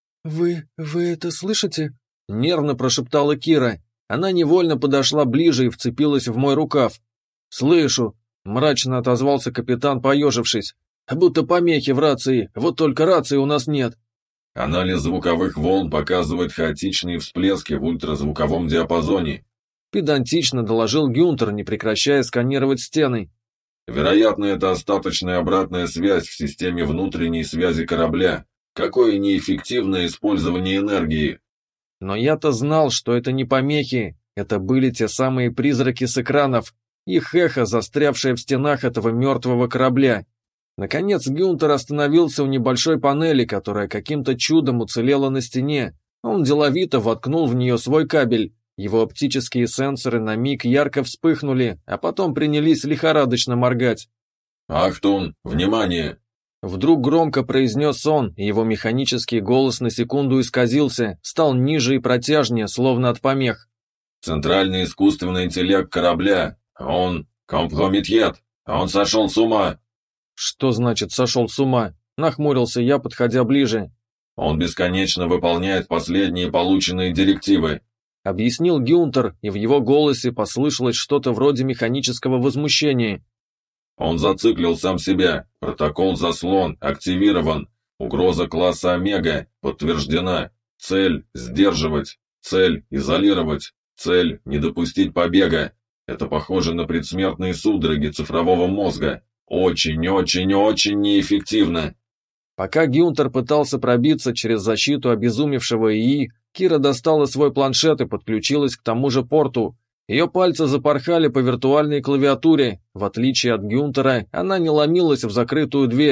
S2: «Вы это слышите?»
S1: — нервно прошептала Кира. Она невольно подошла ближе и вцепилась в мой рукав. «Слышу», — мрачно отозвался капитан, поежившись. «Будто помехи в рации, вот только рации у нас нет».
S5: «Анализ звуковых волн показывает хаотичные всплески в ультразвуковом диапазоне»,
S1: — педантично доложил Гюнтер, не прекращая сканировать стены.
S5: «Вероятно, это остаточная обратная связь в системе внутренней связи корабля. Какое неэффективное использование энергии».
S1: Но я-то знал, что это не помехи, это были те самые призраки с экранов, их эхо, застрявшее в стенах этого мертвого корабля. Наконец Гюнтер остановился у небольшой панели, которая каким-то чудом уцелела на стене. Он деловито воткнул в нее свой кабель. Его оптические сенсоры на миг ярко вспыхнули, а потом принялись лихорадочно моргать.
S5: «Ахтун, внимание!»
S1: Вдруг громко произнес он, и его механический голос на секунду исказился, стал ниже и протяжнее, словно от помех.
S5: «Центральный искусственный интеллект корабля. Он компрометьет. Он сошел с ума».
S1: «Что значит «сошел с ума»?» — нахмурился я, подходя ближе.
S5: «Он бесконечно выполняет последние полученные директивы»,
S1: — объяснил Гюнтер, и в его голосе послышалось что-то вроде механического возмущения.
S5: «Он зациклил сам себя. Протокол «Заслон» активирован. Угроза класса «Омега» подтверждена. Цель – сдерживать. Цель – изолировать. Цель – не допустить побега. Это похоже на предсмертные судороги цифрового мозга. Очень-очень-очень неэффективно».
S1: Пока Гюнтер пытался пробиться через защиту обезумевшего ИИ, Кира достала свой планшет и подключилась к тому же порту. Ее пальцы запорхали по виртуальной клавиатуре. В отличие от Гюнтера, она не ломилась в закрытую дверь.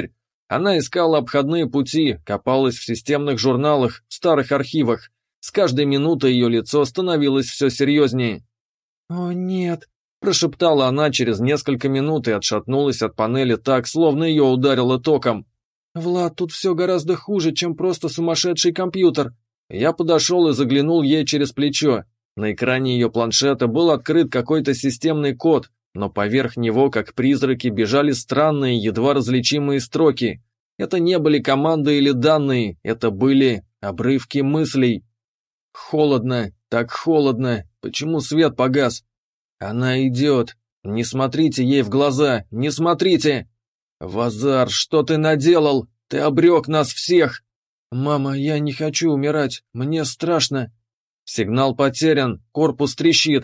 S1: Она искала обходные пути, копалась в системных журналах, в старых архивах. С каждой минутой ее лицо становилось все серьезнее.
S2: «О, нет!»
S1: – прошептала она через несколько минут и отшатнулась от панели так, словно ее ударило током.
S2: «Влад, тут все гораздо хуже, чем просто сумасшедший компьютер».
S1: Я подошел и заглянул ей через плечо. На экране ее планшета был открыт какой-то системный код, но поверх него, как призраки, бежали странные, едва различимые строки. Это не были команды или данные, это были обрывки мыслей. Холодно, так холодно. Почему свет погас? Она идет. Не смотрите ей в глаза, не смотрите. Вазар, что ты наделал? Ты обрек нас всех.
S2: «Мама, я не хочу умирать, мне страшно».
S1: Сигнал потерян, корпус трещит.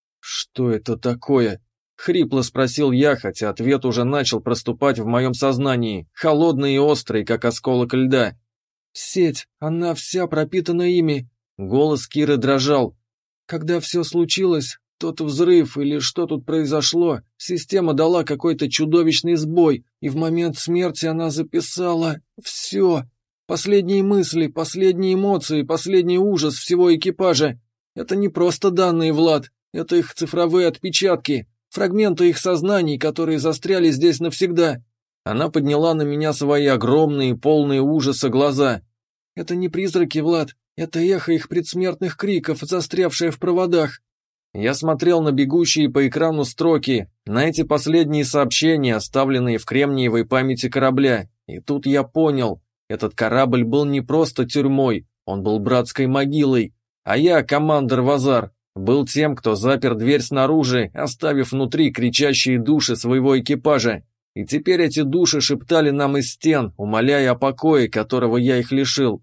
S2: «Что это такое?»
S1: — хрипло спросил я, хотя ответ уже начал проступать в моем сознании, холодный и острый, как осколок льда.
S2: «Сеть, она вся пропитана ими».
S1: Голос Киры дрожал.
S2: «Когда все случилось, тот взрыв или что тут произошло, система дала какой-то чудовищный сбой, и в момент смерти она записала все. Последние мысли, последние эмоции, последний ужас всего экипажа. Это не просто данные, Влад, это их цифровые отпечатки, фрагменты их сознаний, которые застряли здесь навсегда».
S1: Она подняла на меня свои огромные, полные ужаса глаза.
S2: «Это не призраки, Влад, это эхо их предсмертных криков, застрявшее в проводах».
S1: Я смотрел на бегущие по экрану строки, на эти последние сообщения, оставленные в кремниевой памяти корабля, и тут я понял, этот корабль был не просто тюрьмой, он был братской могилой, а я, командир Вазар, был тем, кто запер дверь снаружи, оставив внутри кричащие души своего экипажа. И теперь эти души шептали нам из стен, умоляя о покое, которого я их лишил.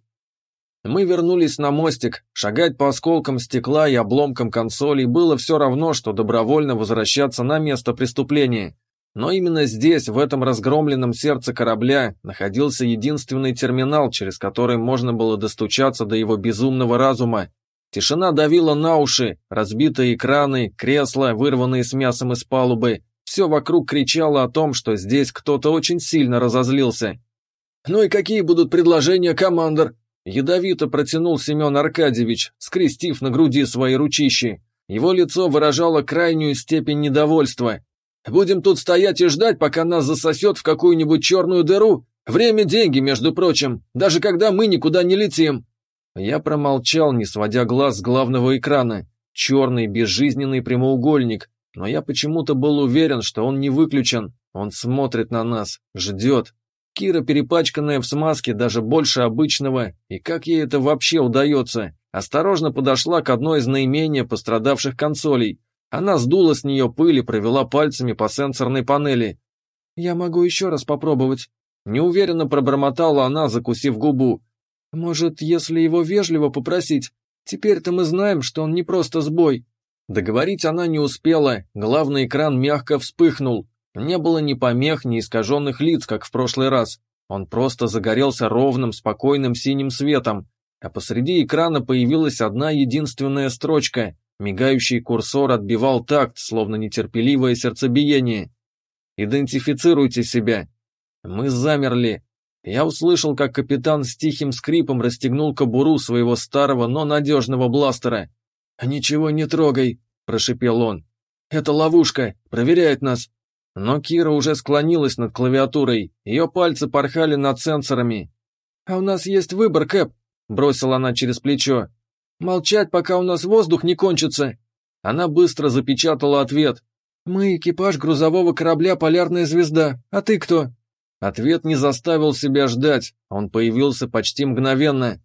S1: Мы вернулись на мостик, шагать по осколкам стекла и обломкам консолей было все равно, что добровольно возвращаться на место преступления. Но именно здесь, в этом разгромленном сердце корабля, находился единственный терминал, через который можно было достучаться до его безумного разума. Тишина давила на уши, разбитые экраны, кресла, вырванные с мясом из палубы. Все вокруг кричало о том, что здесь кто-то очень сильно разозлился.
S2: «Ну и какие будут предложения, командир?»
S1: Ядовито протянул Семен Аркадьевич, скрестив на груди свои ручищи. Его лицо выражало крайнюю степень недовольства.
S2: «Будем тут стоять и ждать, пока нас засосет в какую-нибудь черную дыру? Время – деньги, между прочим, даже когда мы никуда не летим».
S1: Я промолчал, не сводя глаз с главного экрана. Черный, безжизненный прямоугольник. Но я почему-то был уверен, что он не выключен. Он смотрит на нас, ждет. Кира, перепачканная в смазке даже больше обычного, и как ей это вообще удается, осторожно подошла к одной из наименее пострадавших консолей. Она сдула с нее пыль и провела пальцами по сенсорной панели.
S2: «Я могу еще раз попробовать»,
S1: — неуверенно пробормотала она, закусив губу.
S2: «Может, если его вежливо попросить? Теперь-то мы знаем, что он не просто сбой».
S1: Договорить она не успела, главный экран мягко вспыхнул. Не было ни помех, ни искаженных лиц, как в прошлый раз. Он просто загорелся ровным, спокойным синим светом, а посреди экрана появилась одна единственная строчка. Мигающий курсор отбивал такт, словно нетерпеливое сердцебиение. «Идентифицируйте себя». Мы замерли. Я услышал, как капитан с тихим скрипом расстегнул кобуру своего старого, но надежного бластера.
S2: «Ничего не трогай», – прошипел он. «Это ловушка, проверяет нас».
S1: Но Кира уже склонилась над клавиатурой, ее пальцы порхали над сенсорами.
S2: «А у нас есть выбор, Кэп», – бросила она через плечо. «Молчать, пока у нас воздух не кончится».
S1: Она быстро запечатала ответ.
S2: «Мы экипаж грузового корабля «Полярная звезда», а ты кто?»
S1: Ответ не заставил себя ждать, он появился почти мгновенно.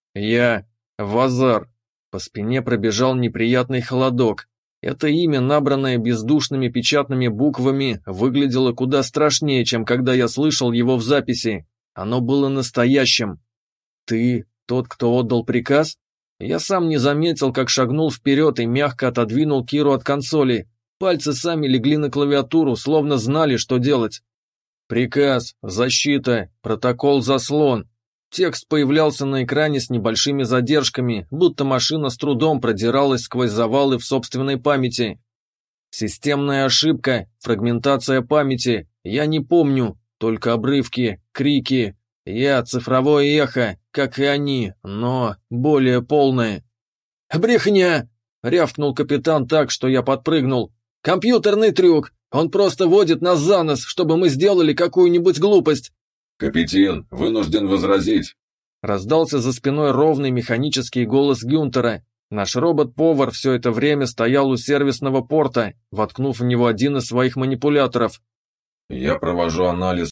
S1: «Я Вазар». По спине пробежал неприятный холодок. Это имя, набранное бездушными печатными буквами, выглядело куда страшнее, чем когда я слышал его в записи. Оно было настоящим. «Ты тот, кто отдал приказ?» Я сам не заметил, как шагнул вперед и мягко отодвинул Киру от консоли. Пальцы сами легли на клавиатуру, словно знали, что делать. «Приказ, защита, протокол заслон». Текст появлялся на экране с небольшими задержками, будто машина с трудом продиралась сквозь завалы в собственной памяти. «Системная ошибка, фрагментация памяти, я не помню». Только обрывки, крики. Я цифровое эхо, как и они, но более полное. «Брехня!» — рявкнул капитан так, что я подпрыгнул. «Компьютерный трюк! Он просто водит нас за нос, чтобы мы сделали какую-нибудь глупость!»
S5: «Капитан, вынужден возразить!»
S1: Раздался за спиной ровный механический голос Гюнтера. Наш робот-повар все это время стоял у сервисного порта, воткнув в него один из своих манипуляторов.
S5: «Я провожу анализ